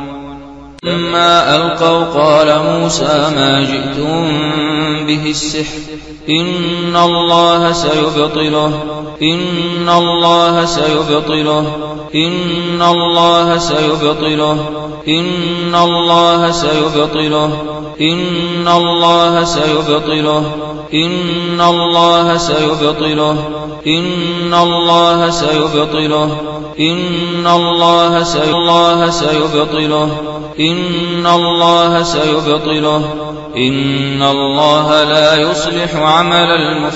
لما ألقوا قال موسى ما جئتم به السحر إن الله سيبطله إن الله سيبطله إن الله سيبطله إن الله سيبطله إن الله سيبطله إن الله سيبطله إن الله سيبطله إن الله سيبطله إن الله سيبطله إن الله لا يصلح عمل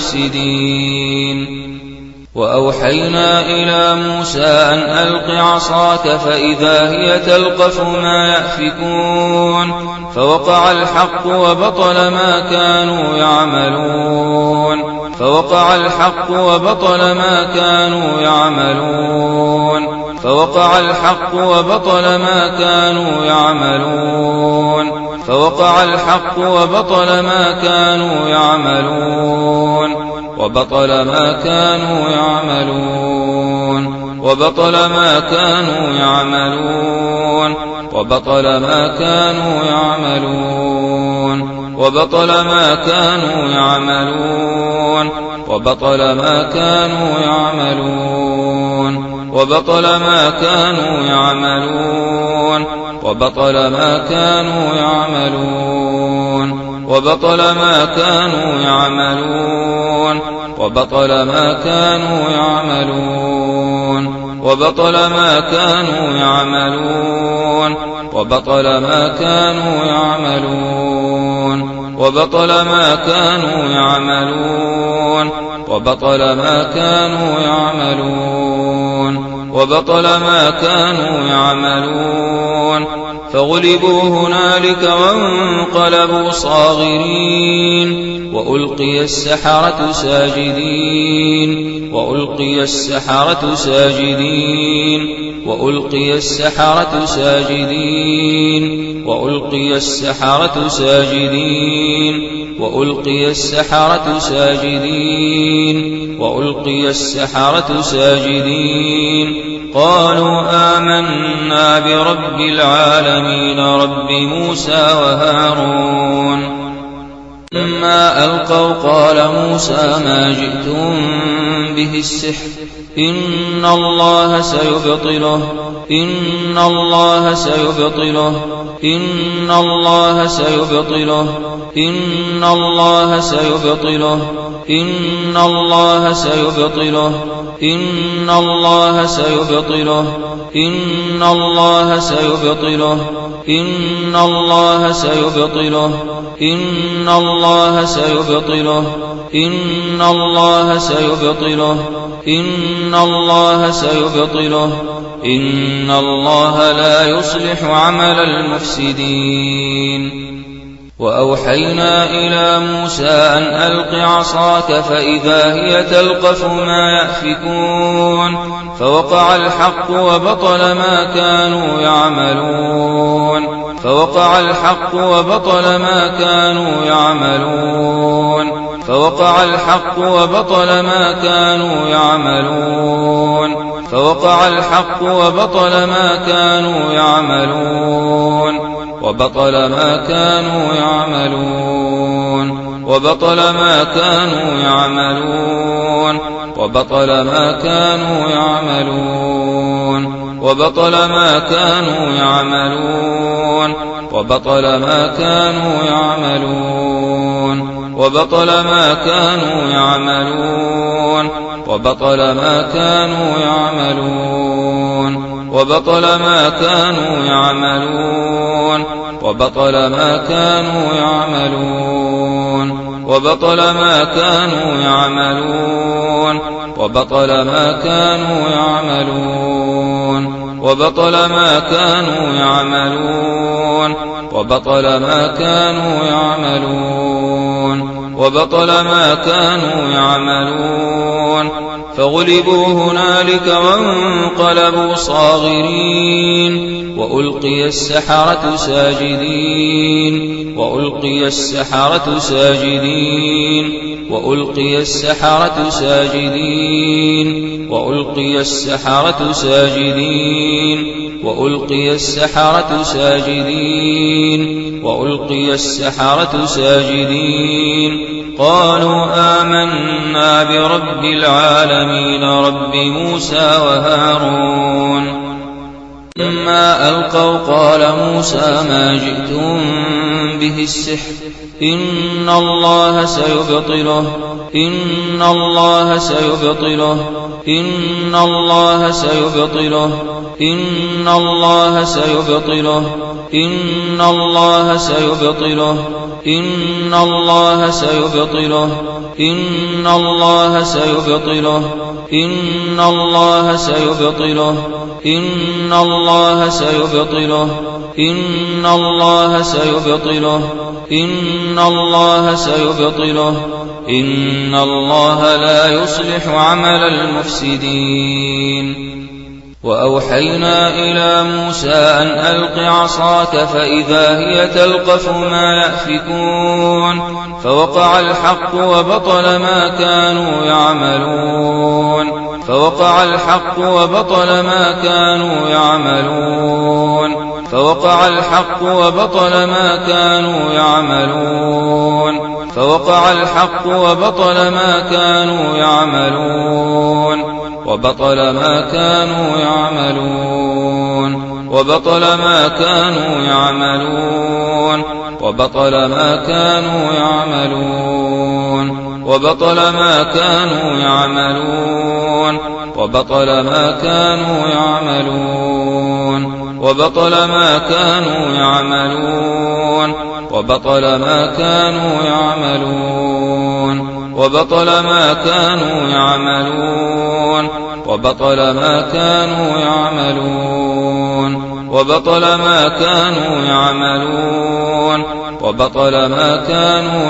المفسدين وأوحينا إلى موسى أن ألق عصاك فإذا هي تلقف ما يأفكون فوقع الحق وبطل ما كانوا يعملون فوقع الحق وبطل ما كانوا يعملون فوقع الحق وبطل ما كانوا يعملون فوقع الحق وبطل ما كانوا يعملون وبطل ما كانوا يعملون وبطل ما كانوا يعملون وبطل ما كانوا يعملون وبطل ما كانوا يعملون وبطل ما كانوا يعملون وبطل ما كانوا يعملون وبطل ما كانوا يعملون وبطل ما كانوا يعملون وبطل ما كانوا يعملون وبطل ما كانوا يعملون وبطل ما كانوا يعملون وبطل ما كانوا يعملون وبطل ما كانوا يعملون وبطل ما كانوا يعملون فغلبوا هنالك وانقلبوا صاغرين وألقي السحرة ساجدين وألقي السحرة ساجدين وألقي السحرة ساجدين وألقي السحرة ساجدين وألقي السحرة ساجدين وألقي السحرة ساجدين قالوا آمنا برب العالمين رب موسى وهارون لما ألقوا قال موسى ما جئتم به السحر إن الله سيبطله إن الله سيبطله إن الله سيبطله إن الله سيبطله إن الله سيبطله إن الله سيبطله إن الله سيبطله إن الله سيبطله إن الله سيبطله إن الله سيبطله إن الله سيبطله إن الله لا يصلح عمل المفسدين وأوحينا إلى موسى أن ألق عصاك فإذا هي تلقف ما يأفكون فوقع الحق وبطل ما كانوا يعملون فوقع الحق وبطل ما كانوا يعملون فوقع الحق وبطل ما كانوا يعملون فوقع الحق وبطل ما كانوا يعملون وبطل ما كانوا يعملون وبطل ما كانوا يعملون وبطل ما كانوا يعملون وبطل ما كانوا يعملون وبطل ما كانوا يعملون وبطل ما كانوا يعملون وبطل ما كانوا يعملون وبطل ما كانوا يعملون وبطل ما كانوا يعملون وبطل ما كانوا يعملون وبطل ما كانوا يعملون وبطل ما كانوا يعملون وبطل ما كانوا يعملون وبطل ما كانوا يعملون فغلبوا هنالك وانقلبوا صاغرين وألقي السحرة ساجدين وألقي السحرة ساجدين وألقي السحرة ساجدين وألقي السحرة ساجدين وألقي السحرة ساجدين وألقي السحرة ساجدين قالوا آمنا برب العالمين رب موسى وهارون لما ألقوا قال موسى ما جئتم به السحر إن الله سيبطله إن الله سيبطله إن الله سيبطله إن الله سيبطله إن الله سيبطله إن الله سيبطله إن الله سيبطله إن الله سيبطله إن الله سيبطله إن الله سيبطله إن الله سيبطله إن الله لا يصلح عمل المفسدين وأوحينا إلى موسى أن ألق عصاك فإذا هي تلقف ما يأفكون فوقع الحق وبطل ما كانوا يعملون فوقع الحق وبطل ما كانوا يعملون فوقع الحق وبطل ما كانوا يعملون فوقع الحق وبطل ما كانوا يعملون وبطل ما كانوا يعملون وبطل ما كانوا يعملون وبطل ما كانوا يعملون وبطل ما كانوا يعملون وبطل ما كانوا يعملون وبطل ما كانوا يعملون وبطل ما كانوا يعملون وبطل ما كانوا يعملون وبطل ما كانوا يعملون وبطل ما كانوا يعملون وبطل ما كانوا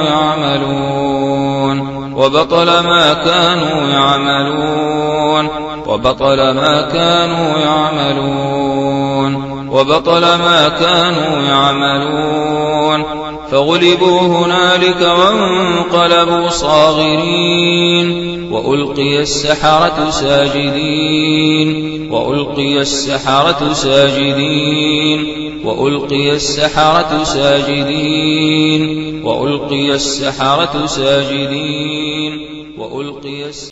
يعملون وبطل ما كانوا يعملون وبطل ما كانوا يعملون وبطل ما كانوا يعملون فغلبوا هنالك وانقلبوا صاغرين وألقي السحرة ساجدين وألقي السحرة ساجدين وألقي السحرة ساجدين وألقي السحرة ساجدين وألقي